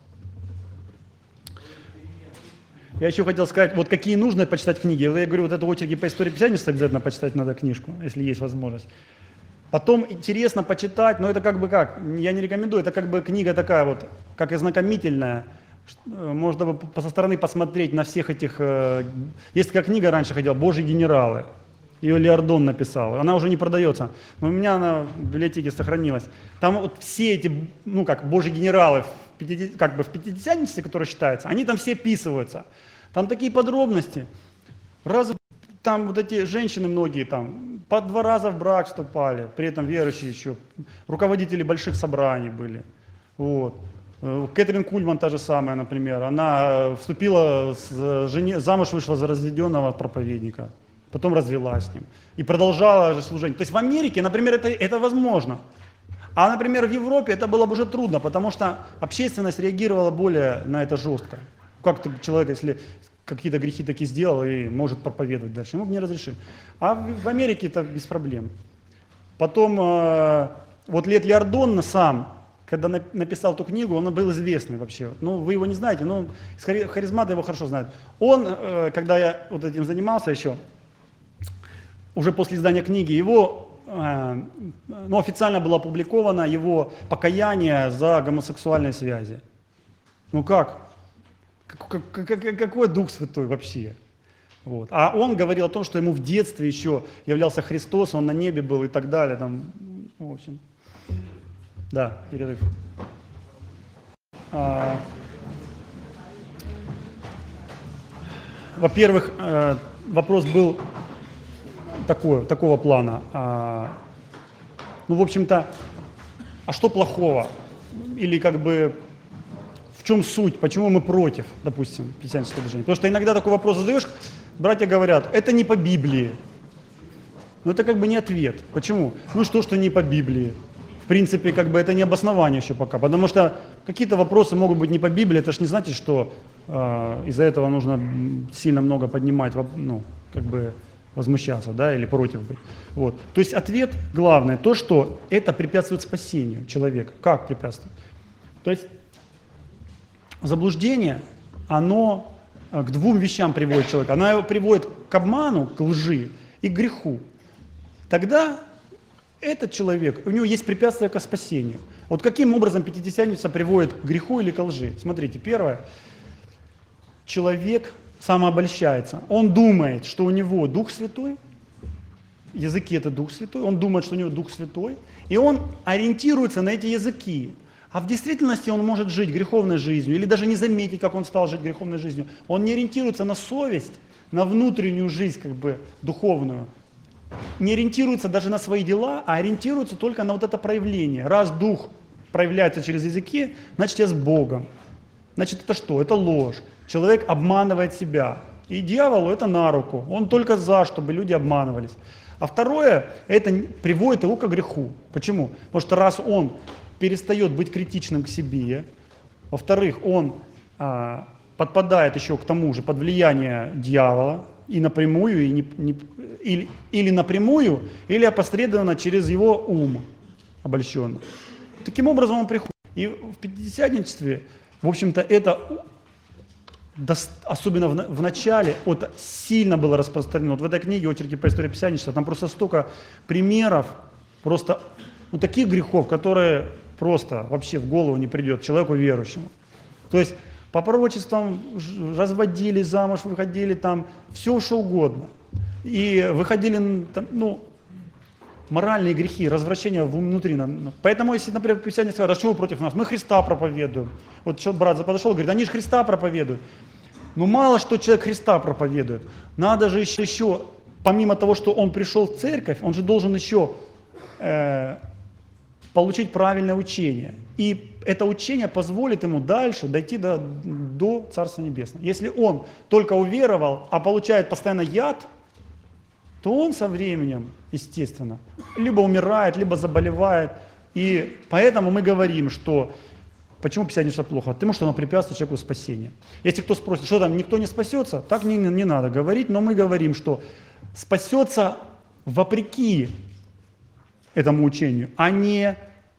Speaker 1: Я еще хотел сказать, вот какие нужно почитать книги. Я говорю, вот эту очередь по истории писательства обязательно почитать надо книжку, если есть возможность. Потом интересно почитать, но это как бы как, я не рекомендую, это как бы книга такая вот, как и знакомительная. Можно бы со стороны посмотреть на всех этих... Есть такая книга, раньше ходила, «Божьи генералы». Ее Лиардон написал, она уже не продается, но у меня она в библиотеке сохранилась. Там вот все эти, ну как, Божьи генералы, как бы в пятидесятничестве, которые считаются, они там все описываются. Там такие подробности. Там вот эти женщины многие там по 2 раза в брак вступали, при этом верующие еще, руководители больших собраний были. Вот. Кэтрин Кульман та же самая, например, она вступила, замуж вышла за разведенного проповедника, потом развелась с ним и продолжала же служение. То есть в Америке, например, это возможно. А, например, в Европе это было бы уже трудно, потому что общественность реагировала более на это жестко. Как человек, если какие-то грехи такие сделал и может проповедовать дальше, ему бы не разрешили. А в Америке это без проблем. Потом, вот Лиардон сам, когда написал эту книгу, он был известный вообще. Ну, вы его не знаете, но харизматы его хорошо знают. Он, когда я вот этим занимался еще, уже после издания книги, его, ну, официально было опубликовано его покаяние за гомосексуальные связи. Ну как? Какой Дух Святой вообще? Вот. А он говорил о том, что ему в детстве еще являлся Христос, он на небе был и так далее. Там, в общем. Да, перерыв. Во-первых, вопрос был такого плана. Ну, в общем-то, а что плохого? Или как бы в чем суть? Почему мы против, допустим, пятидесятнического движения? Потому что иногда такой вопрос задаешь, братья говорят, это не по Библии. Но это как бы не ответ. Почему? Ну что не по Библии? В принципе, как бы это не обоснование еще пока. Потому что какие-то вопросы могут быть не по Библии. Это же не значит, что из-за этого нужно сильно много поднимать, ну, как бы возмущаться, да, или против быть. Вот. То есть ответ главный, то, что это препятствует спасению человека. Как препятствует? То есть заблуждение, оно к 2 вещам приводит человека. Оно его приводит к обману, к лжи и к греху. Тогда этот человек, у него есть препятствие к спасению. Вот каким образом пятидесятница приводит к греху или к лжи? Смотрите, первое. Человек самообольщается. Он думает, что у него Дух Святой, языки это Дух Святой, он думает, что у него Дух Святой, и он ориентируется на эти языки. А в действительности он может жить греховной жизнью, или даже не заметить, как он стал жить греховной жизнью. Он не ориентируется на совесть, на внутреннюю жизнь, как бы духовную. Не ориентируется даже на свои дела, а ориентируется только на вот это проявление. Раз Дух проявляется через языки, значит я с Богом. Значит это что? Это ложь. Человек обманывает себя. И дьяволу это на руку. Он только за, чтобы люди обманывались. А второе, это приводит его к греху. Почему? Потому что раз он перестает быть критичным к себе, во-вторых, он подпадает еще к тому же под влияние дьявола и напрямую, или напрямую, или опосредованно через его ум обольщенный. Таким образом он приходит. И в пятидесятничестве, в общем-то, это особенно в начале, сильно было распространено. Вот в этой книге «Очерки по истории пятидесятничества» там просто столько примеров, просто таких грехов, которые просто вообще в голову не придет человеку верующему. То есть по пророчествам разводили, замуж выходили, там все что угодно. И выходили, моральные грехи, развращения внутри. Поэтому, если, например, пятидесятники сказали, а что вы против нас? Мы Христа проповедуем. Вот что брат подошел, говорит, они же Христа проповедуют. Но мало что человек Христа проповедует. Надо же еще, помимо того, что он пришел в церковь, он же должен еще получить правильное учение. И это учение позволит ему дальше дойти до Царства Небесного. Если он только уверовал, а получает постоянно яд, то он со временем, естественно, либо умирает, либо заболевает. И поэтому мы говорим, что почему пятидесятничество плохо? Потому что оно препятствует человеку спасению. Если кто спросит, что там, никто не спасется, так не надо говорить, но мы говорим, что спасется вопреки этому учению, а не,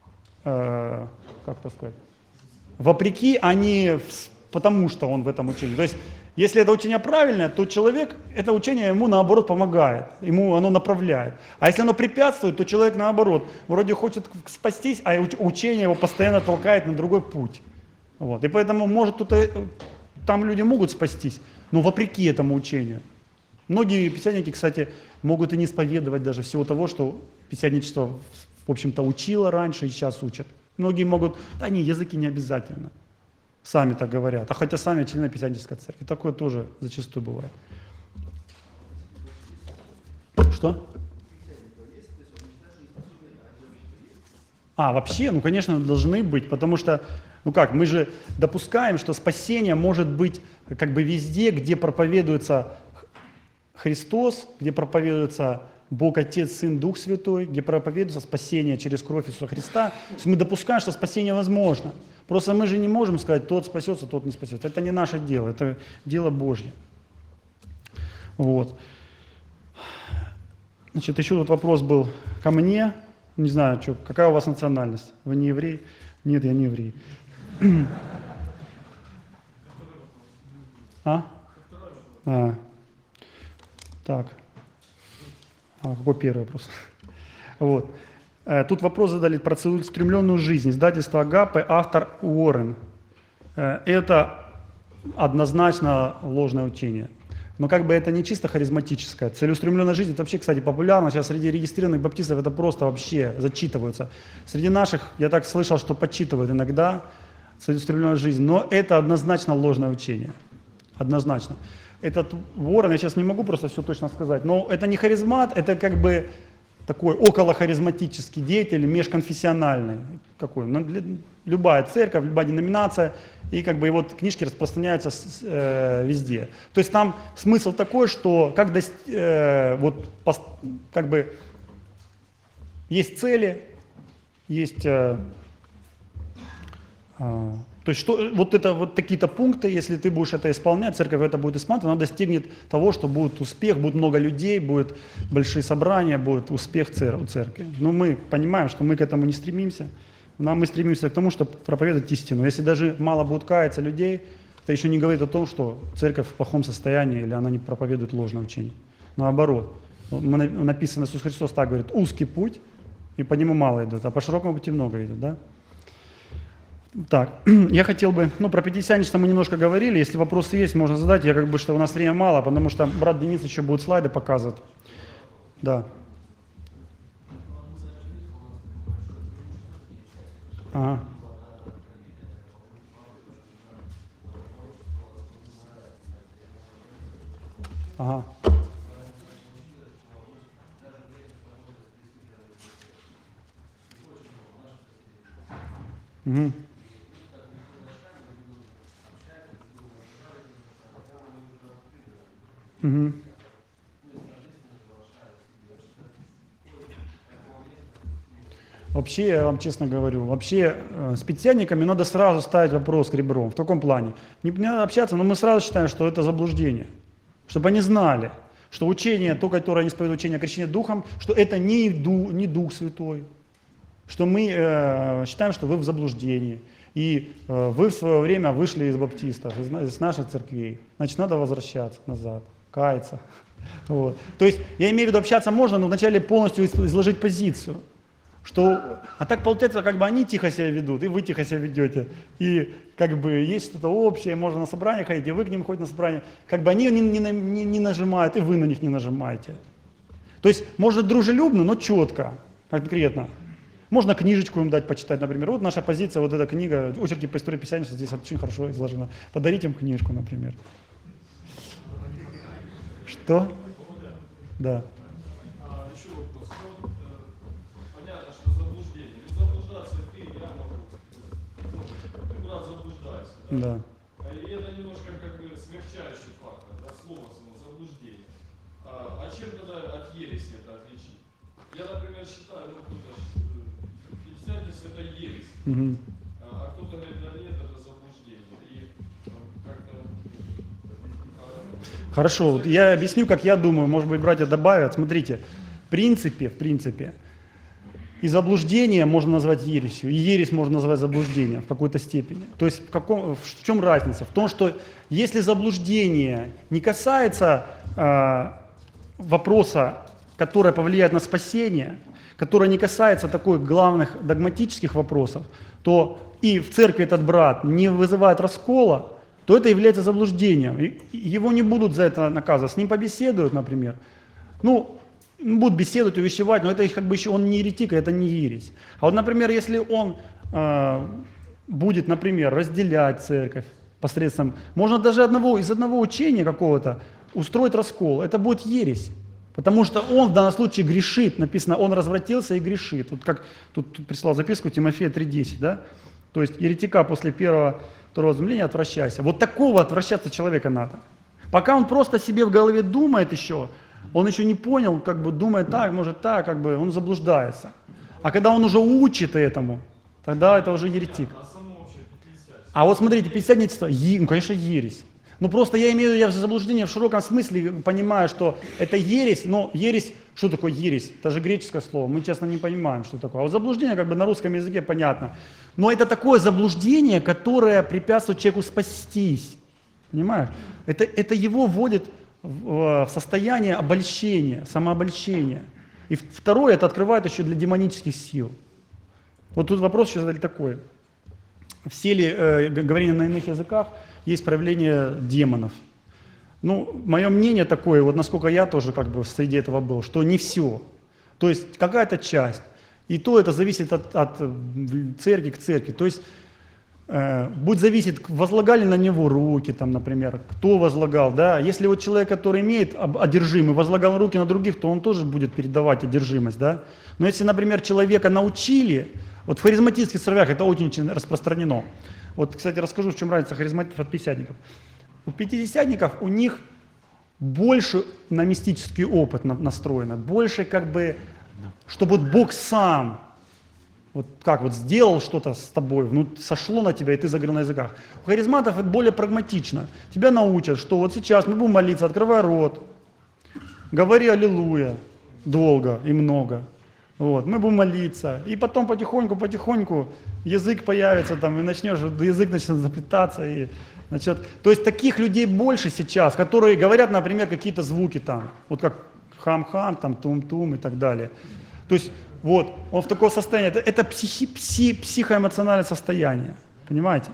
Speaker 1: вопреки, а не потому, что он в этом учении. То есть, если это учение правильное, то человек, это учение ему наоборот помогает, ему оно направляет. А если оно препятствует, то человек наоборот, вроде хочет спастись, а учение его постоянно толкает на другой путь. Вот. И поэтому, может, там люди могут спастись, но вопреки этому учению. Многие пятидесятники, кстати, могут и не исповедовать даже всего того, что пятидесятничество, в общем-то, учило раньше и сейчас учат. Многие могут, языки не обязательно. Сами так говорят, а хотя сами члены пятидесятнической церкви. Такое тоже зачастую бывает. Что? Вообще, конечно, должны быть, потому что, мы же допускаем, что спасение может быть везде, где проповедуется Христос, где проповедуется Бог Отец, Сын, Дух Святой, где проповедуется спасение через кровь Иисуса Христа. То есть мы допускаем, что спасение возможно. Просто мы же не можем сказать, тот спасется, тот не спасется. Это не наше дело, это дело Божье. Вот. Значит, еще тут вопрос был ко мне. Не знаю, какая у вас национальность? Вы не еврей? Нет, я не еврей. Так. Какой первый вопрос? Вот. Тут вопрос задали про целеустремленную жизнь. Издательство «Агапе», автор Уоррен. Это однозначно ложное учение. Но это не чисто харизматическое. Целеустремленная жизнь, это вообще, кстати, популярно. Сейчас среди регистрированных баптистов это просто вообще зачитываются. Среди наших, я так слышал, что подчитывают иногда целеустремленная жизнь. Но это однозначно ложное учение. Однозначно. Этот Уоррен, я сейчас не могу просто все точно сказать, но это не харизмат, это такой околохаризматический деятель, межконфессиональный. Любая церковь, любая деноминация, и его книжки распространяются везде. То есть там смысл такой, что есть цели, есть то есть такие-то пункты, если ты будешь это исполнять, церковь это будет исполнять, она достигнет того, что будет успех, будет много людей, будут большие собрания, будет успех у церкви. Но мы понимаем, что мы к этому не стремимся. Мы стремимся к тому, чтобы проповедовать истину. Если даже мало будет каяться людей, это еще не говорит о том, что церковь в плохом состоянии или она не проповедует ложное учение. Наоборот, написано, Иисус Христос так говорит, узкий путь, и по нему мало идут, а по широкому пути много идут, да? Так, я хотел бы, про пятидесятничество мы немножко говорили, если вопросы есть, можно задать, я что у нас времени мало, потому что брат Денис еще будет слайды показывать. Да. Ага. Ага. Угу. Угу. Вообще, я вам честно говорю, вообще с пятидесятниками надо сразу ставить вопрос к ребром. В каком плане? Не надо общаться, но мы сразу считаем, что это заблуждение. Чтобы они знали, что учение, то, которое они исповедуют, учение о крещении Духом, что это не Дух Святой. Что мы считаем, что вы в заблуждении. И вы в свое время вышли из баптистов, из наших церквей. Значит, надо возвращаться назад, каяться. Вот. То есть, я имею в виду, общаться можно, но вначале полностью изложить позицию. Что, а так получается, как бы они тихо себя ведут, и вы тихо себя ведете. И как бы есть что-то общее, можно на собрание ходить, и вы к ним ходите на собрание. Как бы они не нажимают, и вы на них не нажимаете. То есть, можно дружелюбно, но четко, конкретно. Можно книжечку им дать почитать, например. Вот наша позиция, вот эта книга, очерки по истории писательства, здесь очень хорошо изложена. Подарить им книжку, например. Что? Да.
Speaker 4: Еще вопрос. Вот, понятно, что заблуждение. Ну, заблуждаться ты, я могу. Ну, брат заблуждается.
Speaker 1: Да.
Speaker 4: И это немножко как бы смягчающий фактор, да, слово само, заблуждение. А чем тогда от ереси это отличить? Я, например, считаю, ну, кто-то пятидесятница это ересь.
Speaker 1: Угу.
Speaker 4: А кто-то говорит, да нет, это заблуждение. И как-то...
Speaker 1: Хорошо, вот я объясню, как я думаю, может быть, братья добавят. Смотрите, в принципе, и заблуждение можно назвать ересью, и ересь можно назвать заблуждением в какой-то степени. То есть в чем разница? В том, что если заблуждение не касается вопроса, который повлияет на спасение, которое не касается таких главных догматических вопросов, то и в церкви этот брат не вызывает раскола, то это является заблуждением. И его не будут за это наказывать. С ним побеседуют, например. Ну, будут беседовать, увещевать, но это как бы еще он не еретик, а это не ересь. А вот, например, если он будет, например, разделять церковь посредством, можно даже из одного учения какого-то устроить раскол, это будет ересь. Потому что он в данном случае грешит. Написано, он развратился и грешит. Вот как тут прислал записку Тимофея 3:10, да? То есть еретика после второго изумления отвращайся. Вот такого отвращаться человека надо. Пока он просто себе в голове думает еще, он еще не понял, как бы думает так, может так, как бы он заблуждается. А когда он уже учит этому, тогда это уже еретик. А вот смотрите, пятидесятничество, ну, конечно, ересь. Ну просто я имею в виду заблуждение в широком смысле, понимаю, что это ересь, но ересь, что такое ересь? Это же греческое слово, мы, честно, не понимаем, что такое. А вот заблуждение как бы на русском языке понятно. Но это такое заблуждение, которое препятствует человеку спастись. Понимаешь? Это его вводит в состояние обольщения, самообольщения. И второе, это открывает еще для демонических сил. Вот тут вопрос еще задали такой. В силе говорения на иных языках есть проявление демонов. Ну, мое мнение такое, вот насколько я тоже как бы среди этого был, что не все. То есть какая-то часть. И то это зависит от церкви к церкви. То есть будет зависеть, возлагали на него руки, там, например, кто возлагал. Да? Если вот человек, который имеет одержимый, возлагал руки на других, то он тоже будет передавать одержимость. Да? Но если, например, человека научили, вот в харизматических церквях это очень распространено. Вот, кстати, расскажу, в чем разница харизматиков от пятидесятников. У пятидесятников у них больше на мистический опыт настроено, больше как бы, чтобы вот Бог сам, вот как вот сделал что-то с тобой, ну, сошло на тебя, и ты заговорил на языках. У харизматов это более прагматично. Тебя научат, что вот сейчас мы будем молиться, открывай рот, говори аллилуйя долго и много. Вот, мы будем молиться, и потом потихоньку язык появится, там, и язык начнет заплетаться, и начнет... То есть таких людей больше сейчас, которые говорят, например, какие-то звуки там, вот как хам-хам, там, тум-тум и так далее. То есть вот, он в таком состоянии, это психоэмоциональное состояние, понимаете?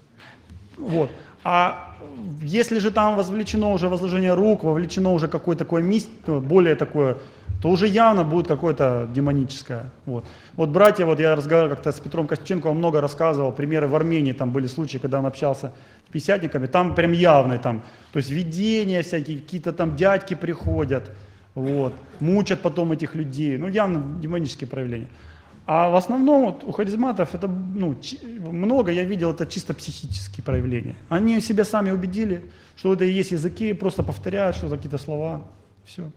Speaker 1: Вот. А если же там вовлечено уже возложение рук, вовлечено уже какое-то такое более такое, то уже явно будет какое-то демоническое. Вот братья, вот я разговаривал как-то с Петром Костюченко, он много рассказывал, примеры в Армении, там были случаи, когда он общался с пятидесятниками, там прям явные, там, то есть видения всякие, какие-то там дядьки приходят, вот, мучат потом этих людей, ну явно демонические проявления. А в основном вот, у харизматов это, ну, много, я видел, это чисто психические проявления. Они себя сами убедили, что это и есть языки, просто повторяют что-то, какие-то слова, все.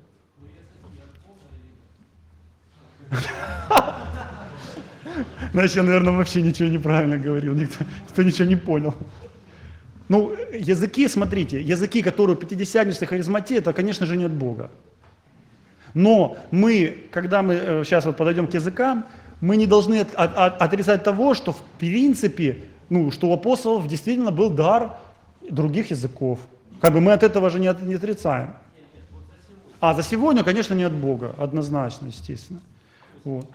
Speaker 1: Значит, я, наверное, вообще ничего неправильно говорил, никто ничего не понял. Ну, языки, смотрите, языки, которые пятидесятничество, харизматия, это, конечно же, не от Бога. Но мы, когда мы сейчас вот подойдем к языкам, мы не должны отрицать того, что в принципе, ну, что у апостолов действительно был дар других языков. Как бы мы от этого же не отрицаем. А за сегодня, конечно, не от Бога, однозначно, естественно. Вот.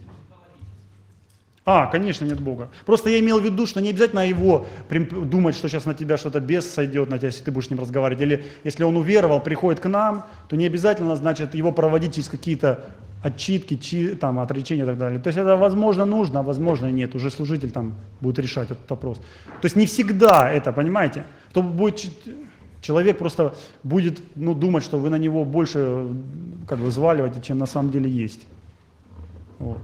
Speaker 1: Конечно, нет Бога. Просто я имел в виду, что не обязательно его думать, что сейчас на тебя что-то бес сойдет, на тебя, если ты будешь с ним разговаривать. Или если он уверовал, приходит к нам, то не обязательно, значит, его проводить через какие-то отчитки, там, отречения и так далее. То есть это, возможно, нужно, а возможно, нет. Уже служитель там будет решать этот вопрос. То есть не всегда это, понимаете? То будет, человек просто будет думать, что вы на него больше как бы взваливаете, чем на самом деле есть. Вот.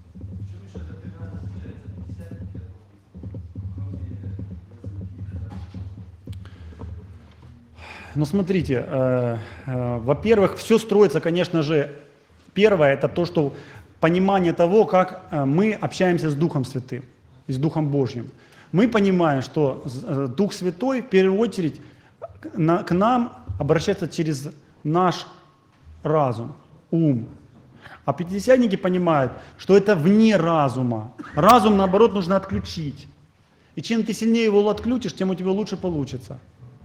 Speaker 1: Ну, смотрите, во-первых, все строится, конечно же, первое, это то, что понимание того, как мы общаемся с Духом Святым, с Духом Божьим. Мы понимаем, что Дух Святой, в первую очередь, к нам обращается через наш разум, ум. А пятидесятники понимают, что это вне разума. Разум, наоборот, нужно отключить. И чем ты сильнее его отключишь, тем у тебя лучше получится.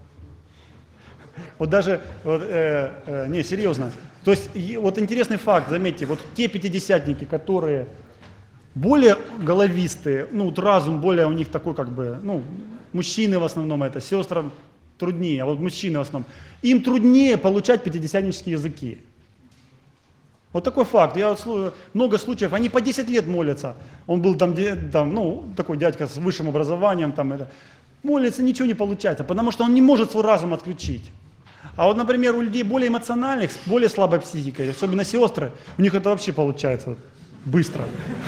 Speaker 1: Вот даже, не, серьезно. То есть, вот интересный факт, заметьте, вот те пятидесятники, которые более головистые, ну, вот разум более у них такой, как бы, ну, мужчины в основном это, сестрам труднее, а вот мужчины в основном, им труднее получать пятидесятнические языки. Вот такой факт. Я вот много случаев, они по 10 лет молятся. Он был там, ну, такой дядька с высшим образованием, там, это, молится, ничего не получается, потому что он не может свой разум отключить. А вот, например, у людей более эмоциональных, с более слабой психикой, особенно сестры, у них это вообще получается быстро.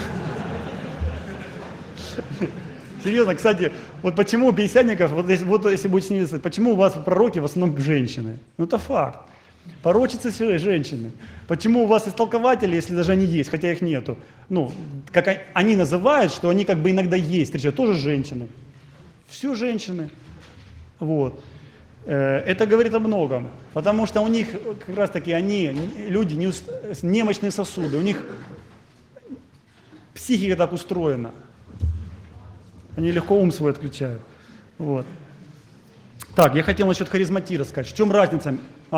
Speaker 1: Серьезно, кстати, вот почему у пятидесятников, вот если будет с ними, почему у вас пророки в основном женщины? Ну это факт. Порочатся женщины. Почему у вас истолкователи, если даже они есть, хотя их нету? Ну, как они называют, что они как бы иногда есть, встречают, тоже женщины. Все женщины. Вот. Это говорит о многом, потому что у них как раз таки люди, немощные сосуды, у них психика так устроена. Они легко ум свой отключают. Вот. Так, я хотел насчет харизматии рассказать. В чем разница?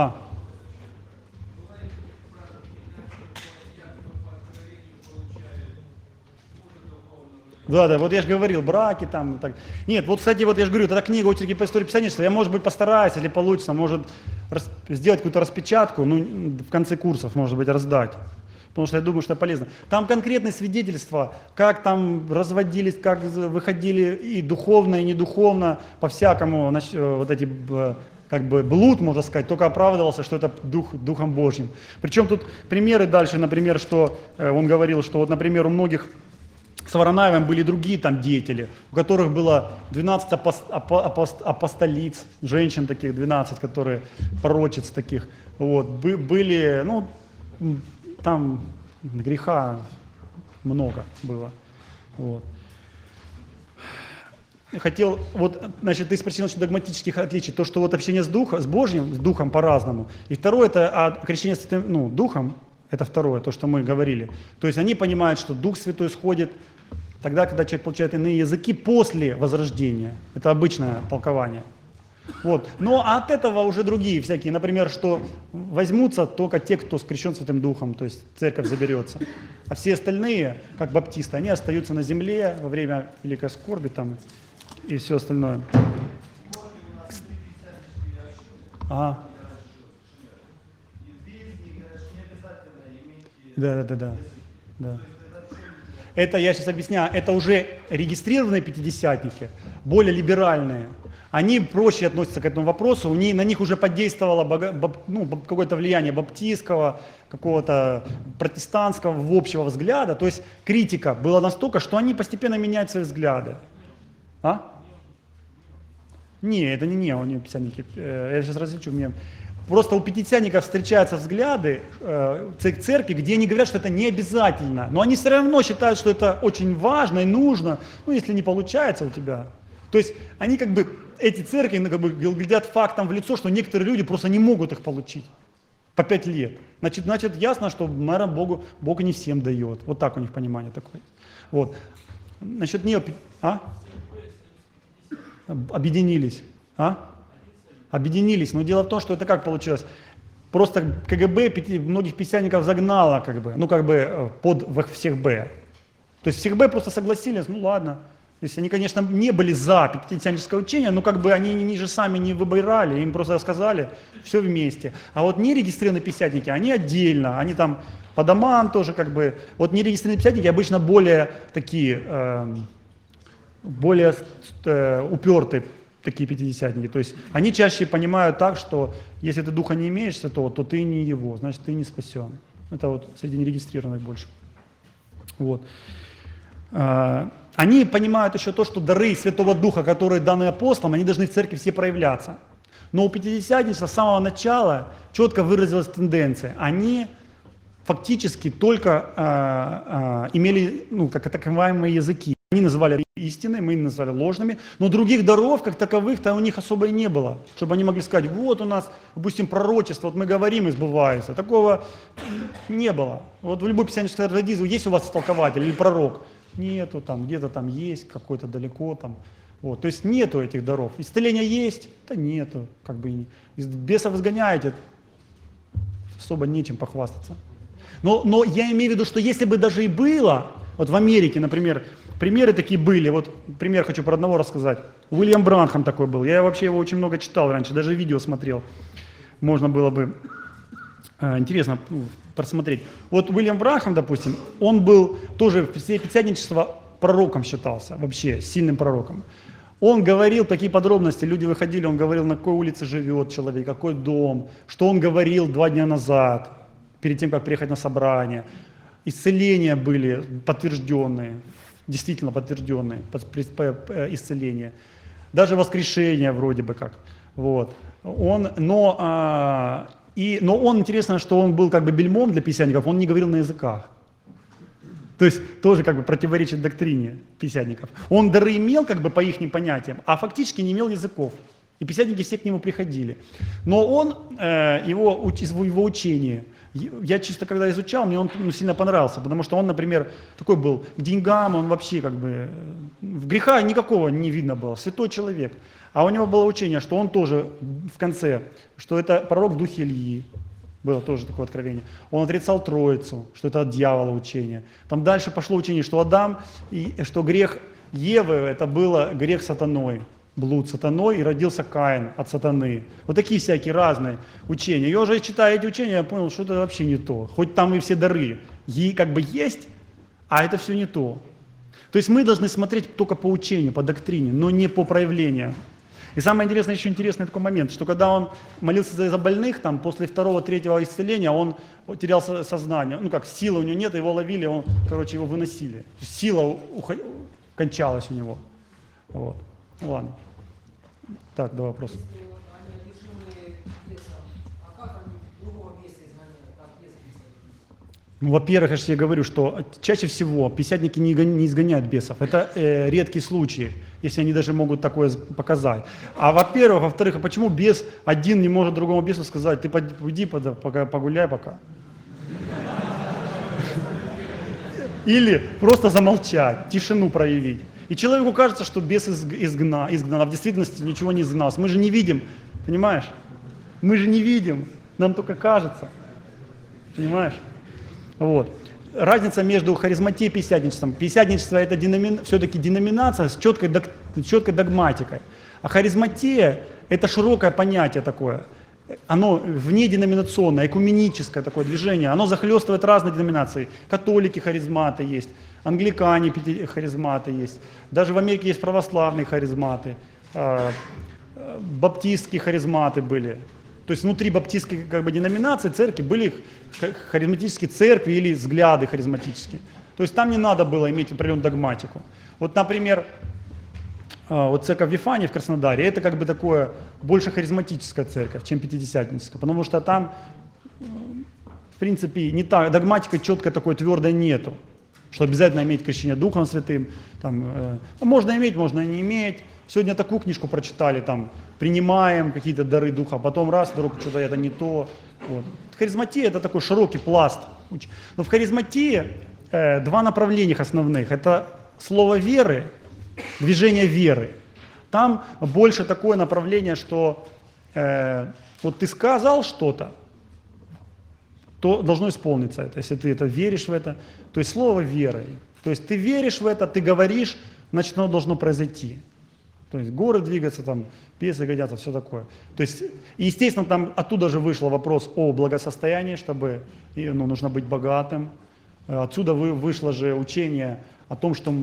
Speaker 1: Да, вот я же говорил, браки там. Так. Нет, вот, кстати, вот я же говорю, это книга «Очерки по истории Писания», я, может быть, постараюсь, или получится, может, сделать какую-то распечатку, ну, в конце курсов, может быть, раздать. Потому что я думаю, что это полезно. Там конкретные свидетельства, как там разводились, как выходили и духовно, и недуховно, по-всякому, вот эти, как бы, блуд, можно сказать, только оправдывался, что это Духом Божьим. Причем тут примеры дальше, например, что он говорил, что вот, например, у многих с Воронаевым были другие там деятели, у которых было 12 апостолиц, женщин таких 12, которые пророчиц таких. Вот. Были, ну, там греха много было. Вот. Хотел, вот, значит, ты спросил насчет догматических отличий, то, что вот общение с Божьим, с Духом по-разному. И второе, это крещение с Духом, это второе, то, что мы говорили. То есть они понимают, что Дух Святой сходит тогда, когда человек получает иные языки после возрождения. Это обычное толкование. Вот. Но от этого уже другие всякие, например, что возьмутся только те, кто скрещен Святым Духом, то есть церковь заберется. А все остальные, как баптисты, они остаются на земле во время великой скорби там и все остальное. Да. Это я сейчас объясняю, это уже регистрированные пятидесятники, более либеральные. Они проще относятся к этому вопросу, на них уже подействовало какое-то влияние баптистского, какого-то протестантского, общего взгляда. То есть критика была настолько, что они постепенно меняют свои взгляды. Не, это не неопятидесятники. Я сейчас различу. Просто у пятидесятников встречаются взгляды церкви, где они говорят, что это не обязательно, но они все равно считают, что это очень важно и нужно, ну если не получается у тебя. То есть они как бы, эти церкви как бы глядят фактом в лицо, что некоторые люди просто не могут их получить по 5 лет. Значит ясно, что, наверное, Бог не всем дает. Вот так у них понимание такое. Вот. Насчет нее... Объединились. Объединились. Но дело в том, что это как получилось? Просто КГБ многих пятидесятников загнало, как бы, ну как бы под всех Б. То есть всех Б просто согласились, ну ладно. То есть они, конечно, не были за пятидесятническое учение, но как бы они же сами не выбирали, им просто сказали все вместе. А вот нерегистрированные пятидесятники, они отдельно, они там по домам тоже как бы. Вот нерегистрированные пятидесятники обычно более такие, более упертые такие пятидесятники. То есть они чаще понимают так, что если ты духа не имеешь святого, то ты не его, значит ты не спасен. Это вот среди нерегистрированных больше. Вот. Они понимают еще то, что дары Святого Духа, которые даны апостолам, они должны в церкви все проявляться. Но у пятидесятничества с самого начала четко выразилась тенденция. Они фактически только имели, ну, так называемые языки. Они называли истинными, мы называли ложными, но других даров, как таковых-то у них особо и не было. Чтобы они могли сказать, вот у нас, допустим, пророчество, вот мы говорим и сбывается. Такого не было. Вот в любой пятидесятнической традиции есть у вас толкователь или пророк? Нету, там где-то там есть, какой-то далеко там. Вот, то есть нету этих даров. Исцеление есть, да нету, как бы бесов изгоняете, особо нечем похвастаться. Но я имею в виду, что если бы даже и было, вот в Америке, например, примеры такие были, вот пример хочу про одного рассказать. Уильям Бранхам такой был, я вообще его очень много читал раньше, даже видео смотрел, можно было бы интересно просмотреть. Вот Уильям Бранхам, допустим, он был тоже в пятидесятничество пророком считался, вообще сильным пророком. Он говорил такие подробности, люди выходили, он говорил, на какой улице живет человек, какой дом, что он говорил 2 дня назад, перед тем, как приехать на собрание. Исцеления были подтвержденные, действительно подтвержденные исцеления. Даже воскрешение вроде бы как. Вот. Но он, интересно, что он был как бы бельмом для пятидесятников, он не говорил на языках. То есть тоже как бы противоречит доктрине пятидесятников. Он дары имел как бы по их понятиям, а фактически не имел языков. И пятидесятники все к нему приходили. Но он, его учение, я чисто когда изучал, мне он сильно понравился, потому что он, например, такой был к деньгам, он вообще как бы, греха никакого не видно было, святой человек. А у него было учение, что он тоже в конце, что это пророк в духе Ильи, было тоже такое откровение. Он отрицал Троицу, что это от дьявола учение. Там дальше пошло учение, что Адам, и что грех Евы, это было грех сатаной, блуд сатаной, и родился Каин от сатаны. Вот такие всякие разные учения. Я уже читая эти учения, я понял, что это вообще не то. Хоть там и все дары как бы есть, а это все не то. То есть мы должны смотреть только по учению, по доктрине, но не по проявлению. И самое интересное, еще интересный такой момент, что когда он молился за больных, там, после 2-3 исцеления, он терял сознание. Ну как, силы у него нет, его ловили, он, короче, его выносили. Сила кончалась у него. Вот. Ладно. Так, два вопроса.
Speaker 3: Если вот они одержимые бесом, а как они другого беса изгоняют? Как бес бесит?
Speaker 1: Ну, во-первых, я же тебе говорю, что чаще всего пятидесятники не изгоняют бесов. Это редкие случаи, если они даже могут такое показать. А во-первых, во-вторых, а почему бес один не может другому бесу сказать, ты иди погуляй пока? Или просто замолчать, тишину проявить. И человеку кажется, что бес изгнан, а в действительности ничего не изгнался. Мы же не видим, понимаешь? Мы же не видим, нам только кажется. Понимаешь? Вот. Разница между харизматией и пятидесятничеством. Пятидесятничество – это все-таки деноминация с четкой догматикой. А харизматия – это широкое понятие такое. Оно внеденоминационное, экуменическое такое движение. Оно захлестывает разные деноминации. Католики харизматы есть, англикане харизматы есть. Даже в Америке есть православные харизматы, баптистские харизматы были. То есть внутри баптистской как бы деноминации церкви были харизматические церкви или взгляды харизматические. То есть там не надо было иметь определенную догматику. Вот, например, вот церковь Вифании в Краснодаре, это как бы такое больше харизматическая церковь, чем пятидесятническая, потому что там, в принципе, не так, догматика четко такой твердой нету, что обязательно иметь крещение Духом Святым, там, можно иметь, можно не иметь. Сегодня такую книжку прочитали, там, принимаем какие-то дары Духа, а потом раз, вдруг что-то это не то. Вот. Харизматия – это такой широкий пласт. Но в харизматии два направления основных. Это слово веры, движение веры. Там больше такое направление, что вот ты сказал что-то, то должно исполниться это, если ты это веришь в это. То есть слово веры. То есть ты веришь в это, ты говоришь, значит оно должно произойти. То есть горы двигаться, там, пьесы годятся, все такое. То есть, естественно, там оттуда же вышел вопрос о благосостоянии, чтобы нужно быть богатым. Отсюда вышло же учение о том, что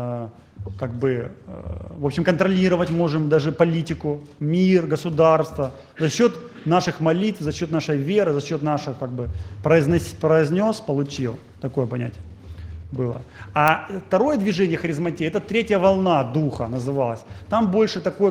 Speaker 1: в общем, контролировать можем даже политику, мир, государство за счет наших молитв, за счет нашей веры, за счет наших, произнес, получил. Такое понятие было. А второе движение харизматии, это третья волна духа называлась. Там больше такой,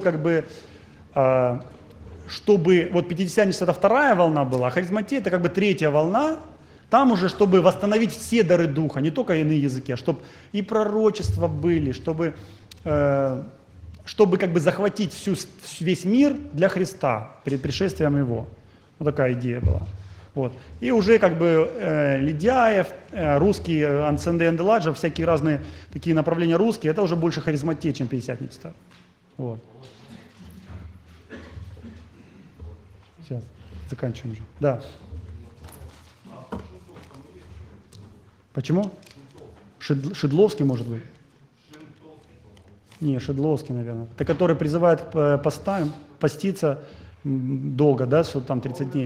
Speaker 1: чтобы, вот пятидесятничество это вторая волна была, а харизматия это как бы третья волна. Там уже, чтобы восстановить все дары Духа, не только иные языки, а чтобы и пророчества были, чтобы как бы захватить весь мир для Христа перед пришествием Его. Вот такая идея была. Вот. И уже как бы Лидяев, русский, Ансенде Энделаджа, всякие разные такие направления русские, это уже больше харизматия, чем пятидесятничество. Вот. Сейчас, заканчиваем уже. Да. Почему? Шедловский, может быть? Не, Шедловский, наверное. Это который призывает к поститься долго, да, что там 30 дней.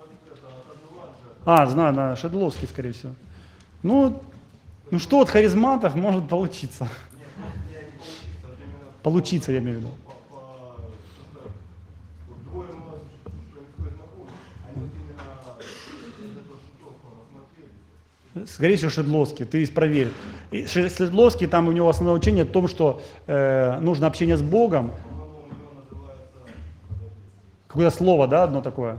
Speaker 1: Знаю, да, Шедловский, скорее всего. Ну что от харизматов может получиться? Получиться, я имею в виду. Скорее всего, Шедловский, ты проверь. Шедловский, там у него основное учение в том, что нужно общение с Богом. Какое-то слово, да, одно такое?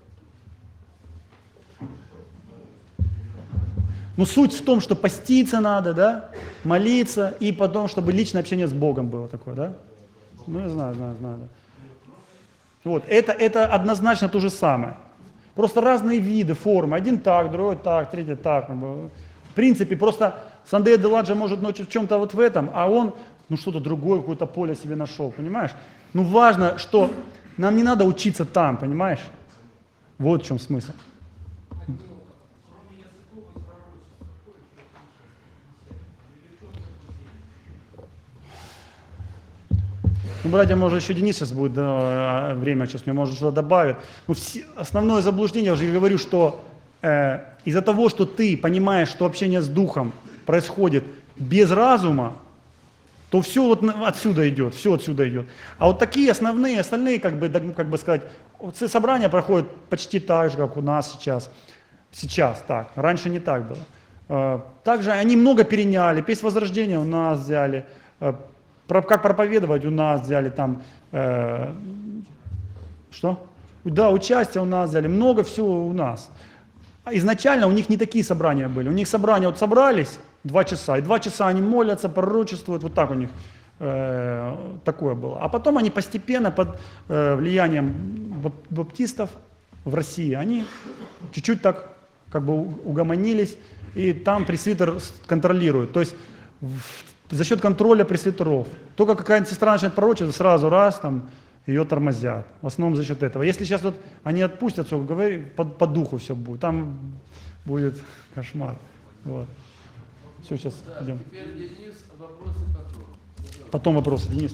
Speaker 1: Ну, суть в том, что поститься надо, да, молиться, и потом, чтобы личное общение с Богом было такое, да? Ну, я знаю, да. Вот, это однозначно то же самое. Просто разные виды, формы. Один так, другой так, третий так. В принципе, просто Сандея Деладжа может ночью в чем-то вот в этом, а он, что-то другое, какое-то поле себе нашел, понимаешь? Важно, что нам не надо учиться там, понимаешь? Вот в чем смысл. Братья, может, еще Денис сейчас будет время, сейчас мне, может, что-то добавит. Основное заблуждение, я уже говорю, что из-за того, что ты понимаешь, что общение с Духом происходит без разума, то все вот отсюда идет, все отсюда идет. А вот такие остальные, как бы сказать, собрания проходят почти так же, как у нас сейчас. Сейчас так, раньше не так было. Также они много переняли, песнь Возрождения у нас взяли, как проповедовать у нас взяли там, что? Да, участие у нас взяли, много всего у нас. Изначально у них не такие собрания были. У них собрания вот собрались 2 часа, и 2 часа они молятся, пророчествуют, вот так у них такое было. А потом они постепенно под влиянием баптистов в России, они чуть-чуть так как бы угомонились, и там пресвитер контролирует. То есть за счет контроля пресвитеров. Только какая-нибудь сестра начинает пророчить, сразу раз там ее тормозят. В основном за счет этого. Если сейчас вот они отпустят, все, говори, по духу все будет. Там будет кошмар. Вот. Все, сейчас идем.
Speaker 5: Теперь, Денис, вопросы потом.
Speaker 1: Потом вопросы, Денис.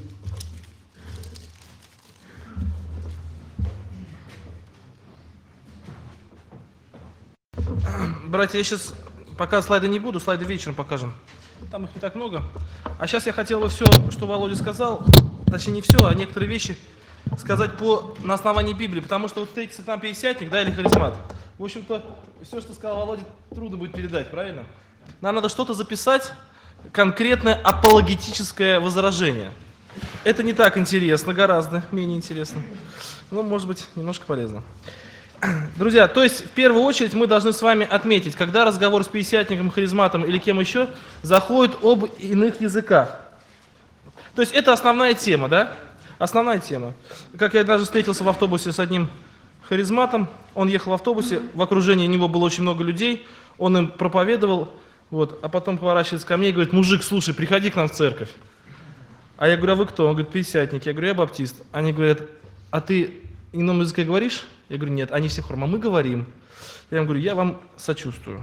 Speaker 5: Братья, я сейчас пока слайды не буду, слайды вечером покажем. Там их не так много. А сейчас я хотел бы все, что Володя сказал, точнее не все, а некоторые вещи сказать на основании Библии, потому что вот встретится там пятидесятник, да, или харизмат. В общем-то, все, что сказал Володя, трудно будет передать, правильно? Нам надо что-то записать, конкретное апологетическое возражение. Это не так интересно, гораздо менее интересно. Но, может быть, немножко полезно. Друзья, то есть в первую очередь мы должны с вами отметить, когда разговор с пятидесятником, харизматом или кем еще заходит об иных языках. То есть это основная тема, да? Основная тема. Как я даже встретился в автобусе с одним харизматом, он ехал в автобусе, в окружении него было очень много людей, он им проповедовал, вот, а потом поворачивается ко мне и говорит: мужик, слушай, приходи к нам в церковь. А я говорю: а вы кто? Он говорит: пятидесятник. Я говорю: я баптист. Они говорят: а ты ином языке говоришь? Я говорю: нет. Они все хором: а мы говорим. Я им говорю: я вам сочувствую.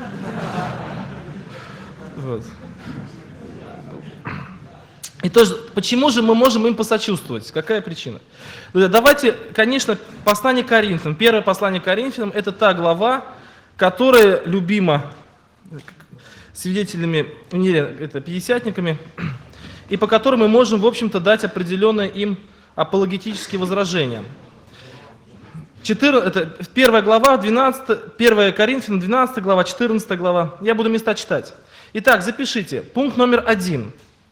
Speaker 5: Вот. И тоже, почему же мы можем им посочувствовать? Какая причина? Давайте, конечно, послание к Коринфянам. Первое послание к Коринфянам – это та глава, которая любима свидетелями, это пятидесятниками, и по которой мы можем, в общем-то, дать определенные им апологетические возражения. Это 1 глава, 1 Коринфянам, 12 глава, 14 глава. Я буду места читать. Итак, запишите. Пункт номер 1.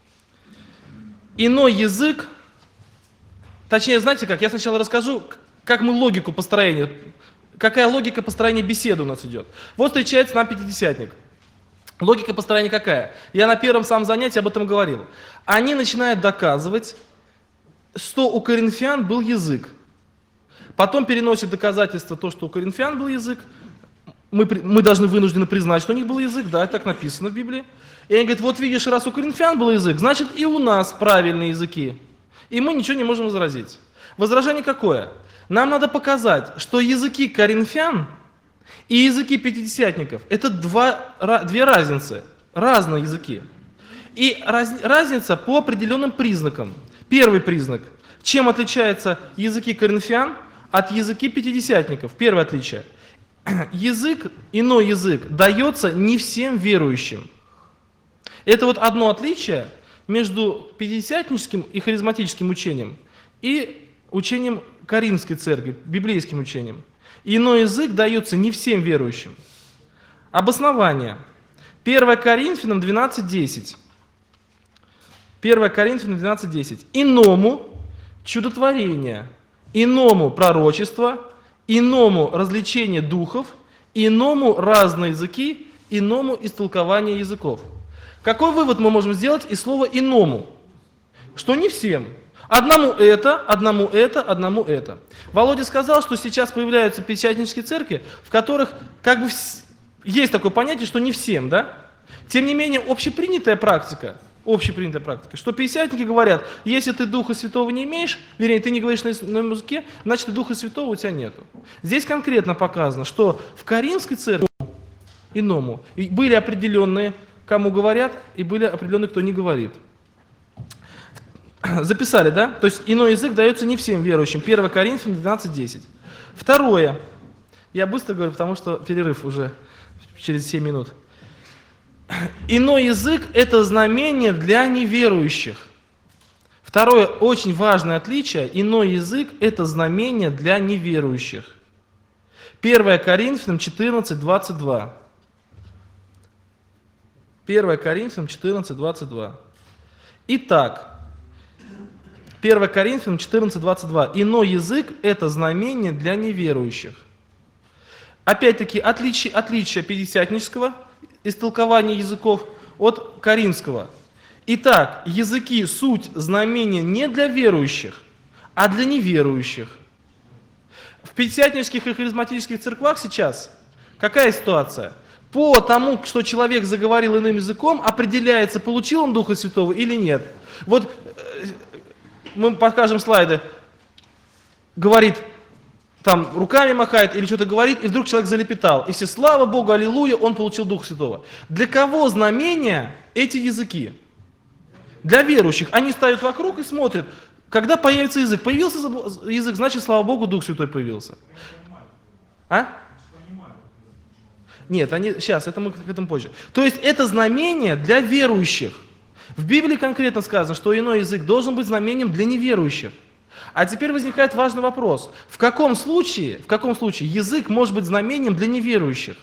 Speaker 5: Иной язык, точнее, знаете как, я сначала расскажу, как мы логику построения, какая логика построения беседы у нас идет. Вот встречается нам пятидесятник. Логика построения какая? Я на первом самом занятии об этом говорил. Они начинают доказывать, что у коринфян был язык. Потом переносят доказательства то, что у коринфян был язык. Мы должны вынуждены признать, что у них был язык, да, так написано в Библии. И они говорят: вот видишь, раз у коринфян был язык, значит и у нас правильные языки. И мы ничего не можем возразить. Возражение какое? Нам надо показать, что языки коринфян и языки пятидесятников – это две разницы, разные языки. И разница по определенным признакам. Первый признак. Чем отличаются языки коринфян от языки пятидесятников? Первое отличие. Иной язык дается не всем верующим. Это вот одно отличие между пятидесятническим и харизматическим учением и учением Коринфской церкви, библейским учением. Иной язык дается не всем верующим. Обоснование. 1 Коринфянам 12:10. 1 Коринфянам 12:10. Иному чудотворение, иному пророчество, иному развлечение духов, иному разные языки, иному истолкование языков. Какой вывод мы можем сделать из слова «иному»? Что не всем. Одному это, одному это, одному это. Володя сказал, что сейчас появляются пятидесятнические церкви, в которых как бы есть такое понятие, что не всем, да? Тем не менее, общепринятая практика, что пятидесятники говорят: если ты Духа Святого не имеешь, вернее, ты не говоришь на ином языке, значит, и Духа Святого у тебя нету. Здесь конкретно показано, что в Коринфской церкви иному и были определенные, кому говорят, и были определенные, кто не говорит. Записали, да? То есть иной язык дается не всем верующим. 1 Коринфянам 12:10. Второе. Я быстро говорю, потому что перерыв уже через 7 минут. Иной язык – это знамение для неверующих. Второе очень важное отличие – иной язык – это знамение для неверующих. 1 Коринфянам 14:22. 1 Коринфянам 14:22. Итак, 1 Коринфянам 14:22. Иной язык – это знамение для неверующих. Опять-таки, отличие пятидесятнического истолкования языков от коринфского. Итак, языки – суть знамения не для верующих, а для неверующих. В пятидесятнических и харизматических церквах сейчас какая ситуация? По тому, что человек заговорил иным языком, определяется, получил он Духа Святого или нет. Вот мы покажем слайды. Говорит, там руками махает или что-то говорит, и вдруг человек залепетал. И все: слава Богу, аллилуйя, он получил Духа Святого. Для кого знамения эти языки? Для верующих. Они стоят вокруг и смотрят, когда появится язык. Появился язык, значит, слава Богу, Дух Святой появился. А? Нет, сейчас, это мы к этому позже. То есть это знамение для верующих. В Библии конкретно сказано, что иной язык должен быть знамением для неверующих. А теперь возникает важный вопрос. В каком случае язык может быть знамением для неверующих?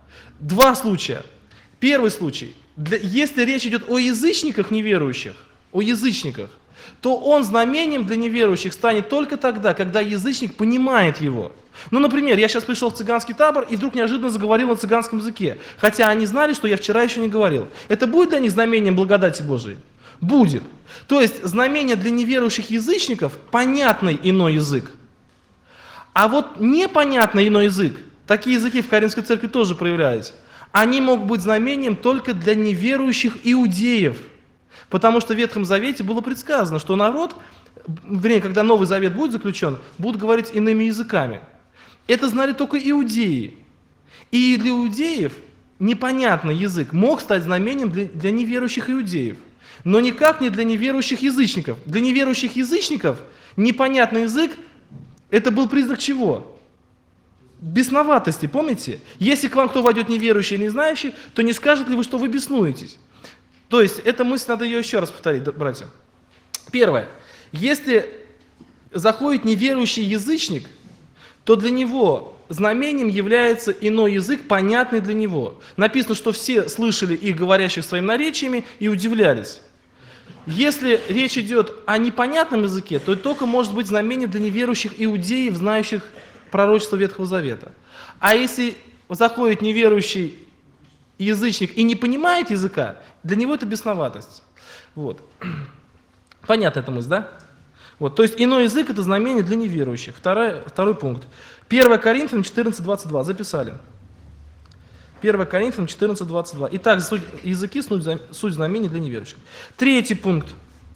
Speaker 5: Два случая. Первый случай. Если речь идет о язычниках неверующих, о язычниках, то он знамением для неверующих станет только тогда, когда язычник понимает его. Ну, например, я сейчас пришел в цыганский табор и вдруг неожиданно заговорил на цыганском языке, хотя они знали, что я вчера еще не говорил. Это будет для них знамением благодати Божией? Будет. То есть знамение для неверующих язычников – понятный иной язык. А вот непонятный иной язык, такие языки в Коринфской церкви тоже проявлялись, они могут быть знамением только для неверующих иудеев. Потому что в Ветхом Завете было предсказано, что народ, вернее, когда Новый Завет будет заключен, будут говорить иными языками. Это знали только иудеи. И для иудеев непонятный язык мог стать знамением для неверующих иудеев, но никак не для неверующих язычников. Для неверующих язычников непонятный язык – это был признак чего? Бесноватости, помните? Если к вам кто войдет неверующий или не знающий, то не скажет ли вы, что вы беснуетесь? То есть, эта мысль, надо ее еще раз повторить, братья. Первое. Если заходит неверующий язычник, то для него знамением является иной язык, понятный для него. Написано, что все слышали их, говорящих своими наречиями, и удивлялись. Если речь идет о непонятном языке, то это только может быть знамение для неверующих иудеев, знающих пророчество Ветхого Завета. А если заходит неверующий язычник и не понимает языка, для него это бесноватость. Вот. Понятно эта мысль, да? Вот. То есть иной язык – это знамение для неверующих. Второй пункт. 1 Коринфянам 14:22. Записали. 1 Коринфянам 14:22. Итак, языки – суть знамений для неверующих. Третий пункт.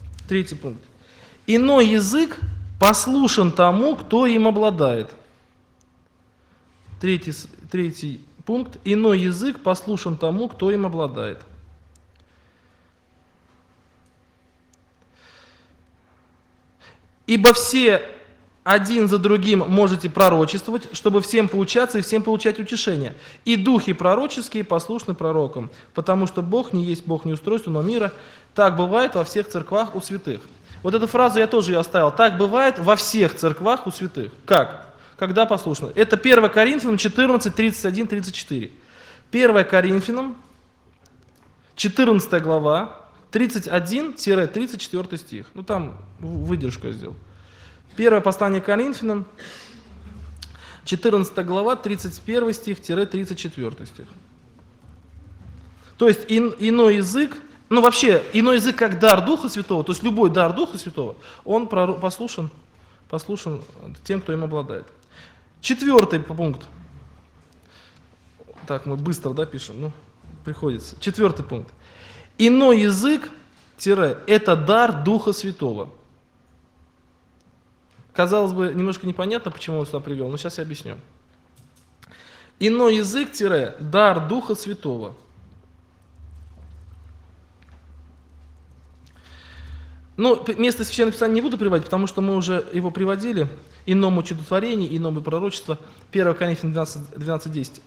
Speaker 5: Иной язык послушен тому, кто им обладает. Третий пункт. Иной язык послушен тому, кто им обладает. Ибо все один за другим можете пророчествовать, чтобы всем поучаться и всем получать утешение. И духи пророческие послушны пророкам, потому что Бог не есть Бог неустройства, но мира. Так бывает во всех церквах у святых. Вот эту фразу я тоже ее оставил. Так бывает во всех церквах у святых. Как? Когда послушны? Это 1 Коринфянам 14, 31, 34. 1 Коринфянам 14 глава, 31-34 стих. Ну там выдержку я сделал. Первое послание к Коринфянам, 14 глава, 31 стих-34 стих. То есть иной язык, ну вообще иной язык как дар Духа Святого, то есть любой дар Духа Святого, он послушен тем, кто им обладает. 4 пункт. Так, мы быстро, да, пишем, ну, приходится. 4 пункт. Иной язык, это дар Духа Святого. Казалось бы, немножко непонятно, почему он сюда привел, но сейчас я объясню. Иной язык, дар Духа Святого. Ну, место Священного Писания не буду приводить, потому что мы уже его приводили. Иному чудотворению, иному пророчество. 1 Коринфянам 12:10.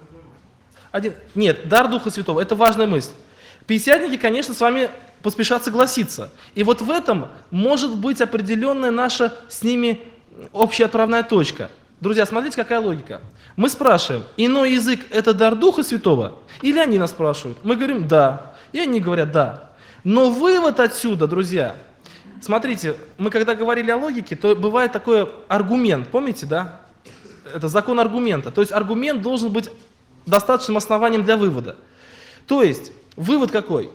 Speaker 5: Нет, дар Духа Святого, это важная мысль. Пятидесятники, конечно, с вами поспешат согласиться. И вот в этом может быть определенная наша с ними общая отправная точка. Друзья, смотрите, какая логика. Мы спрашиваем, иной язык – это дар Духа Святого? Или они нас спрашивают? Мы говорим «да». И они говорят «да». Но вывод отсюда, друзья, смотрите, мы когда говорили о логике, то бывает такой аргумент, помните, да? Это закон аргумента. То есть аргумент должен быть достаточным основанием для вывода. То есть вывод какой?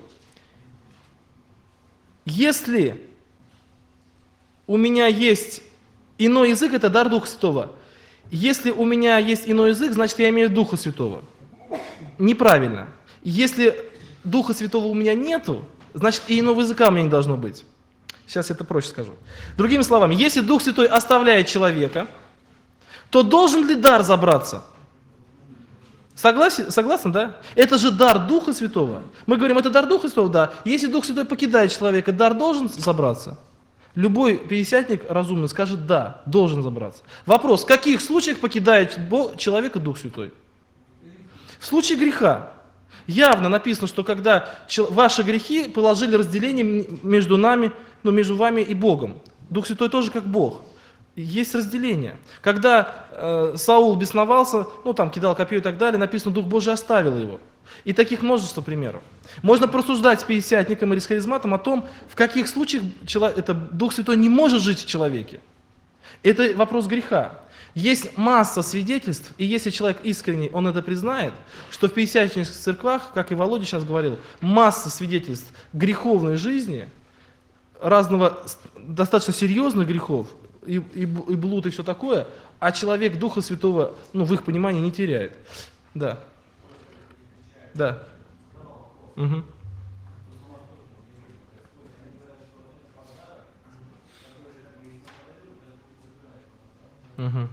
Speaker 5: Если у меня есть иной язык, это дар Духа Святого. Если у меня есть иной язык, значит, я имею Духа Святого. Неправильно. Если Духа Святого у меня нету, значит, и иного языка у меня не должно быть. Сейчас я это проще скажу. Другими словами, если Дух Святой оставляет человека, то должен ли дар забраться? Согласны, да? Это же дар Духа Святого. Мы говорим, это дар Духа Святого, да. Если Дух Святой покидает человека, дар должен забраться? Любой пятидесятник разумный скажет, да, должен забраться. Вопрос, в каких случаях покидает человека Дух Святой? В случае греха. Явно написано, что когда ваши грехи положили разделение между нами, между вами и Богом. Дух Святой тоже как Бог. Есть разделение. Когда Саул бесновался, там кидал копье и так далее, написано, Дух Божий оставил его. И таких множество примеров. Можно порассуждать с пятидесятником или с харизматом о том, в каких случаях Дух Святой не может жить в человеке. Это вопрос греха. Есть масса свидетельств, и если человек искренний, он это признает, что в пятидесятнических церквах, как и Володя сейчас говорил, масса свидетельств греховной жизни, разного, достаточно серьезных грехов, и блуд, и все такое, а человек Духа Святого, ну, в их понимании, не теряет. Да. Да. Угу. Угу.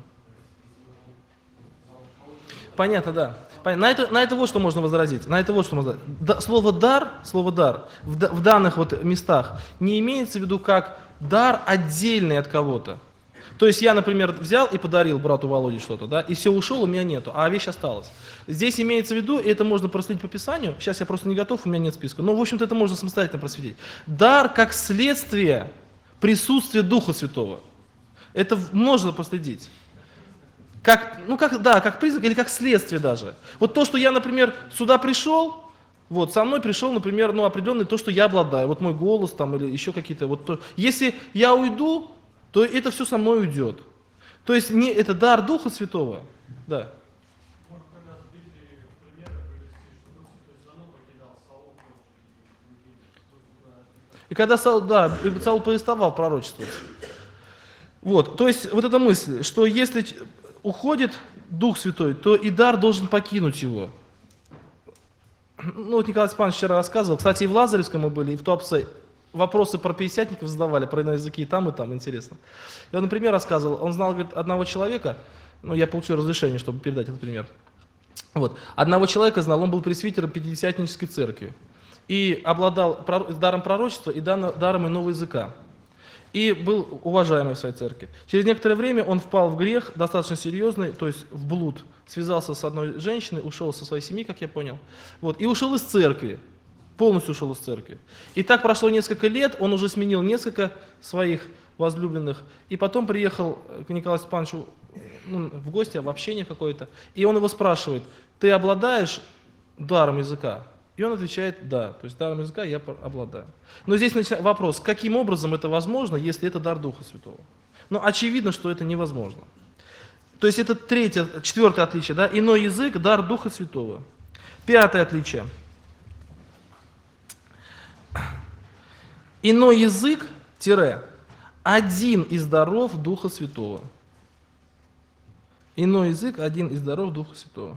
Speaker 5: Понятно, да. Понятно. На это вот что можно возразить. На это вот что можно возразить. Слово дар в данных вот местах не имеется в виду как дар отдельный от кого-то. То есть я, например, взял и подарил брату Володе что-то, да, и все, ушел, у меня нету, а вещь осталась. Здесь имеется в виду, и это можно проследить по Писанию, сейчас я просто не готов, у меня нет списка, но, в общем-то, это можно самостоятельно проследить. Дар как следствие присутствия Духа Святого. Это можно проследить. Как признак или как следствие даже. Вот то, что я, например, сюда пришел, вот, со мной пришел, например, ну, определенное то, что я обладаю, вот мой голос там или еще какие-то, вот то. Если я уйду, то это все со мной уйдет. То есть не, это дар Духа Святого. Да. И когда Саул переставал пророчествовать. Вот, то есть вот эта мысль, что если уходит Дух Святой, то и дар должен покинуть его. Ну вот Николай Степанович вчера рассказывал, кстати, и в Лазаревском мы были, и в Туапсе вопросы про пятидесятников задавали, про иные языки и там, интересно. И он, например, рассказывал, он знал, говорит, одного человека, ну я получил разрешение, чтобы передать этот пример. Вот, одного человека знал, он был пресвитером пятидесятнической церкви и обладал даром пророчества и даром иного языка. И был уважаемый в своей церкви. Через некоторое время он впал в грех, достаточно серьезный, то есть в блуд. Связался с одной женщиной, ушел со своей семьи, как я понял. Вот, и ушел из церкви. Полностью ушел из церкви. И так прошло несколько лет, он уже сменил несколько своих возлюбленных. И потом приехал к Николаю Степановичу в гости, в общение какое-то. И он его спрашивает, ты обладаешь даром языка? И он отвечает, да, то есть даром языка я обладаю. Но здесь вопрос, каким образом это возможно, если это дар Духа Святого? Ну, очевидно, что это невозможно. То есть это четвертое отличие, да, иной язык, дар Духа Святого. Пятое отличие. Иной язык, один из даров Духа Святого. Иной язык, один из даров Духа Святого.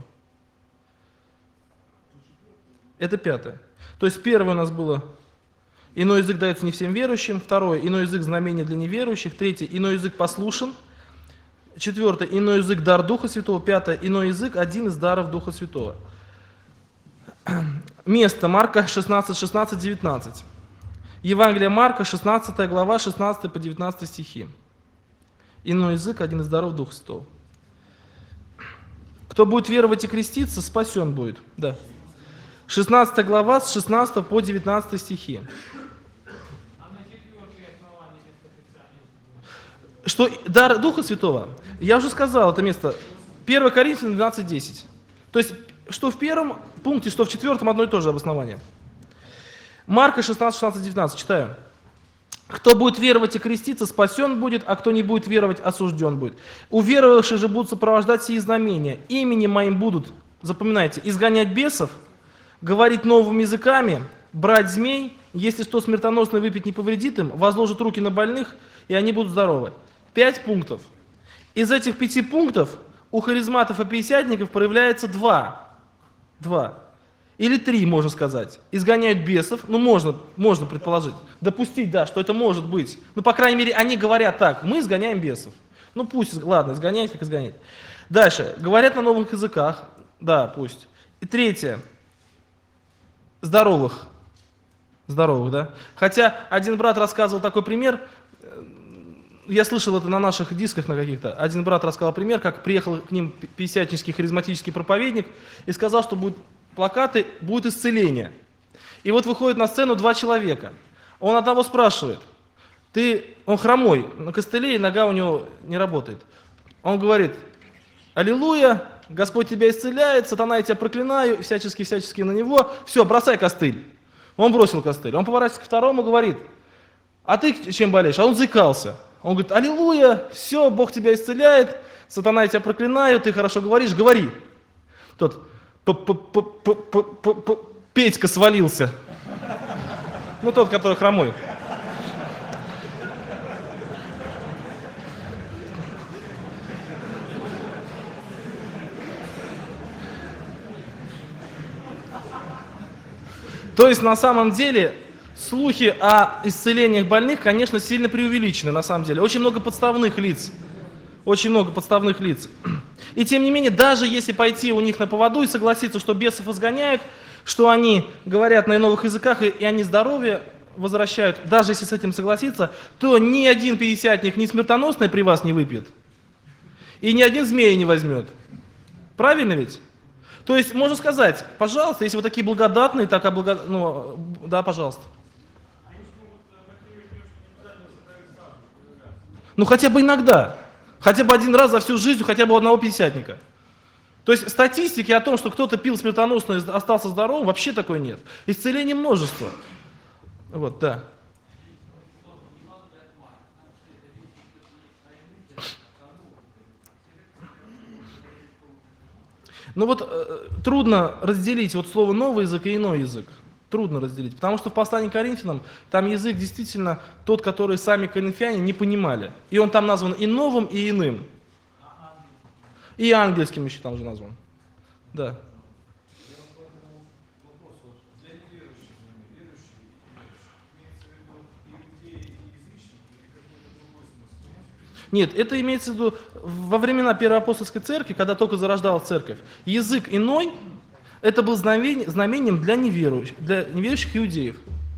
Speaker 5: Это пятое. То есть первое у нас было, иной язык дается не всем верующим. Второе, иной язык знамение для неверующих. Третье, иной язык послушен. Четвертое, иной язык дар Духа Святого. Пятое, иной язык один из даров Духа Святого. Место Марка 16, 16, 19. Евангелие Марка, 16 глава, 16 по 19 стихи. Иной язык один из даров Духа Святого. Кто будет веровать и креститься, спасен будет. Да. 16 глава с 16 по 19 стихи. Что дар Духа Святого, я уже сказал это место, 1 Коринфянам 12:10. То есть, что в первом пункте, что в четвертом одно и то же обоснование. Марка 16, 16, 19, читаю. Кто будет веровать и креститься, спасен будет, а кто не будет веровать, осужден будет. Уверовавшие же будут сопровождать сии знамения. Именем моим будут, запоминайте, изгонять бесов, говорить новыми языками, брать змей, если что смертоносное выпить не повредит им, возложат руки на больных, и они будут здоровы. 5 пунктов. Из этих 5 пунктов у харизматов и пятидесятников проявляется 2. Или 3, можно сказать. Изгоняют бесов, ну можно предположить, допустить, да, что это может быть. Ну, по крайней мере, они говорят так, мы изгоняем бесов. Ну, пусть, ладно, изгоняют, как изгоняют. Дальше, говорят на новых языках, да, пусть. И 3. Здоровых, да. Хотя один брат рассказывал такой пример, я слышал это на наших дисках на каких-то. Один брат рассказал пример, как приехал к ним пятидесятнический харизматический проповедник и сказал, что будут плакаты, будет исцеление. И вот выходит на сцену 2 человека. Он одного спрашивает, он хромой, на костыле, и нога у него не работает. Он говорит, аллилуйя, Господь тебя исцеляет, сатана, я тебя проклинаю, всячески на него, все, бросай костыль. Он бросил костыль. Он поворачивается к второму, говорит, а ты чем болеешь? А он заикался. Он говорит, аллилуйя, все, Бог тебя исцеляет, сатана, я тебя проклинаю, ты хорошо говоришь, говори. Тот, Петька свалился. Ну, тот, который хромой. То есть, на самом деле, слухи о исцелениях больных, конечно, сильно преувеличены, на самом деле. Очень много подставных лиц. Очень много подставных лиц. И тем не менее, даже если пойти у них на поводу и согласиться, что бесов изгоняют, что они говорят на новых языках и они здоровье возвращают, даже если с этим согласиться, то ни один пятидесятник ни смертоносное при вас не выпьет. И ни один змея не возьмет. Правильно ведь? То есть можно сказать, пожалуйста, если вы такие благодатные, так ну, да, пожалуйста. Ну хотя бы иногда. Хотя бы один раз за всю жизнь, хотя бы у одного пятидесятника. То есть статистики о том, что кто-то пил смертоносное и остался здоровым, вообще такой нет. Исцелений множество. Вот, да. Ну вот трудно разделить вот слово «новый язык» и «иной язык». Трудно разделить, потому что в послании к Коринфянам там язык действительно тот, который сами коринфяне не понимали. И он там назван и новым, и иным. И ангельским еще там же назван. Да. Нет, это имеется в виду во времена Первой апостольской церкви, когда только зарождалась церковь. Язык иной, это был знамением для неверующих иудеев.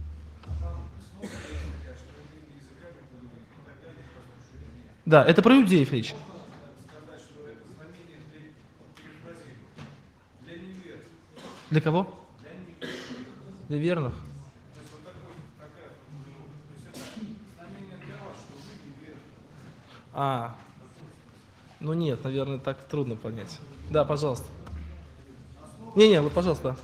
Speaker 5: Да, это про иудеев речь. Для кого? Для верных. Ну нет, наверное, так трудно понять. Да, пожалуйста. Не, вот, пожалуйста.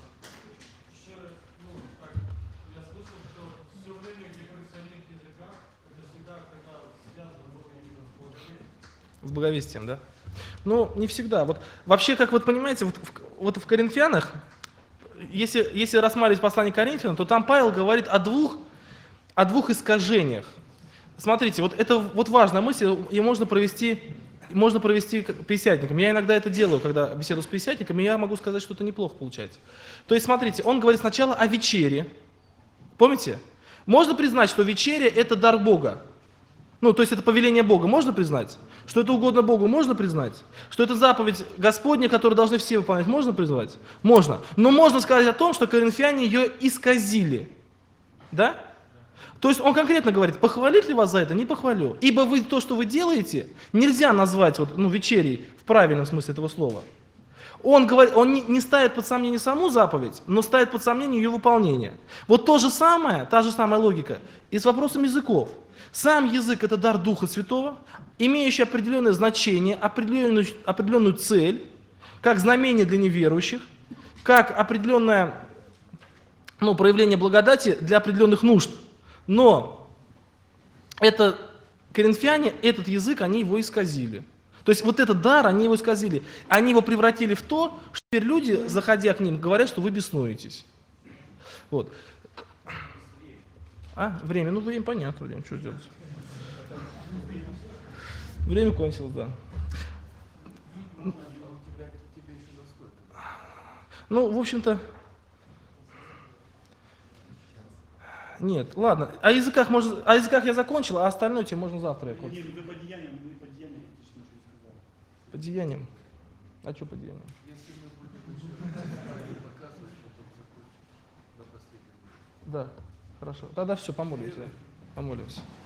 Speaker 5: С благовестием, да? Ну, не всегда. Вот вообще, как вы понимаете, вот в Коринфянах, если рассматривать послание к Коринфянам, то там Павел говорит о двух искажениях. Смотрите, вот это вот важная мысль, ее можно провести пятидесятником. Я иногда это делаю, когда беседую с пятидесятниками, и я могу сказать, что это неплохо получается. То есть, смотрите, он говорит сначала о вечере. Помните? Можно признать, что вечеря – это дар Бога. Ну, то есть это повеление Бога. Можно признать? Что это угодно Богу? Можно признать? Что это заповедь Господня, которую должны все выполнять? Можно признать? Можно. Но можно сказать о том, что коринфяне ее исказили. Да? То есть он конкретно говорит, похвалить ли вас за это? Не похвалю. Ибо вы то, что вы делаете, нельзя назвать вечерей в правильном смысле этого слова. Он не ставит под сомнение саму заповедь, но ставит под сомнение ее выполнение. Вот та же самая логика и с вопросом языков. Сам язык – это дар Духа Святого, имеющий определенное значение, определенную цель, как знамение для неверующих, как определенное проявление благодати для определенных нужд. Но коринфяне, этот язык, они его исказили. То есть вот этот дар, они его исказили. Они его превратили в то, что теперь люди, заходя к ним, говорят, что вы беснуетесь. Вот. Время? Время понятно, время, что делать? Время кончилось, да. Ну, в общем-то... Нет, ладно. О языках я закончил, а остальное тебе можно завтра.
Speaker 1: По деяниям, точно сказал.
Speaker 5: По деяниям? А что по деяниям? Да, хорошо. Тогда все, помолимся.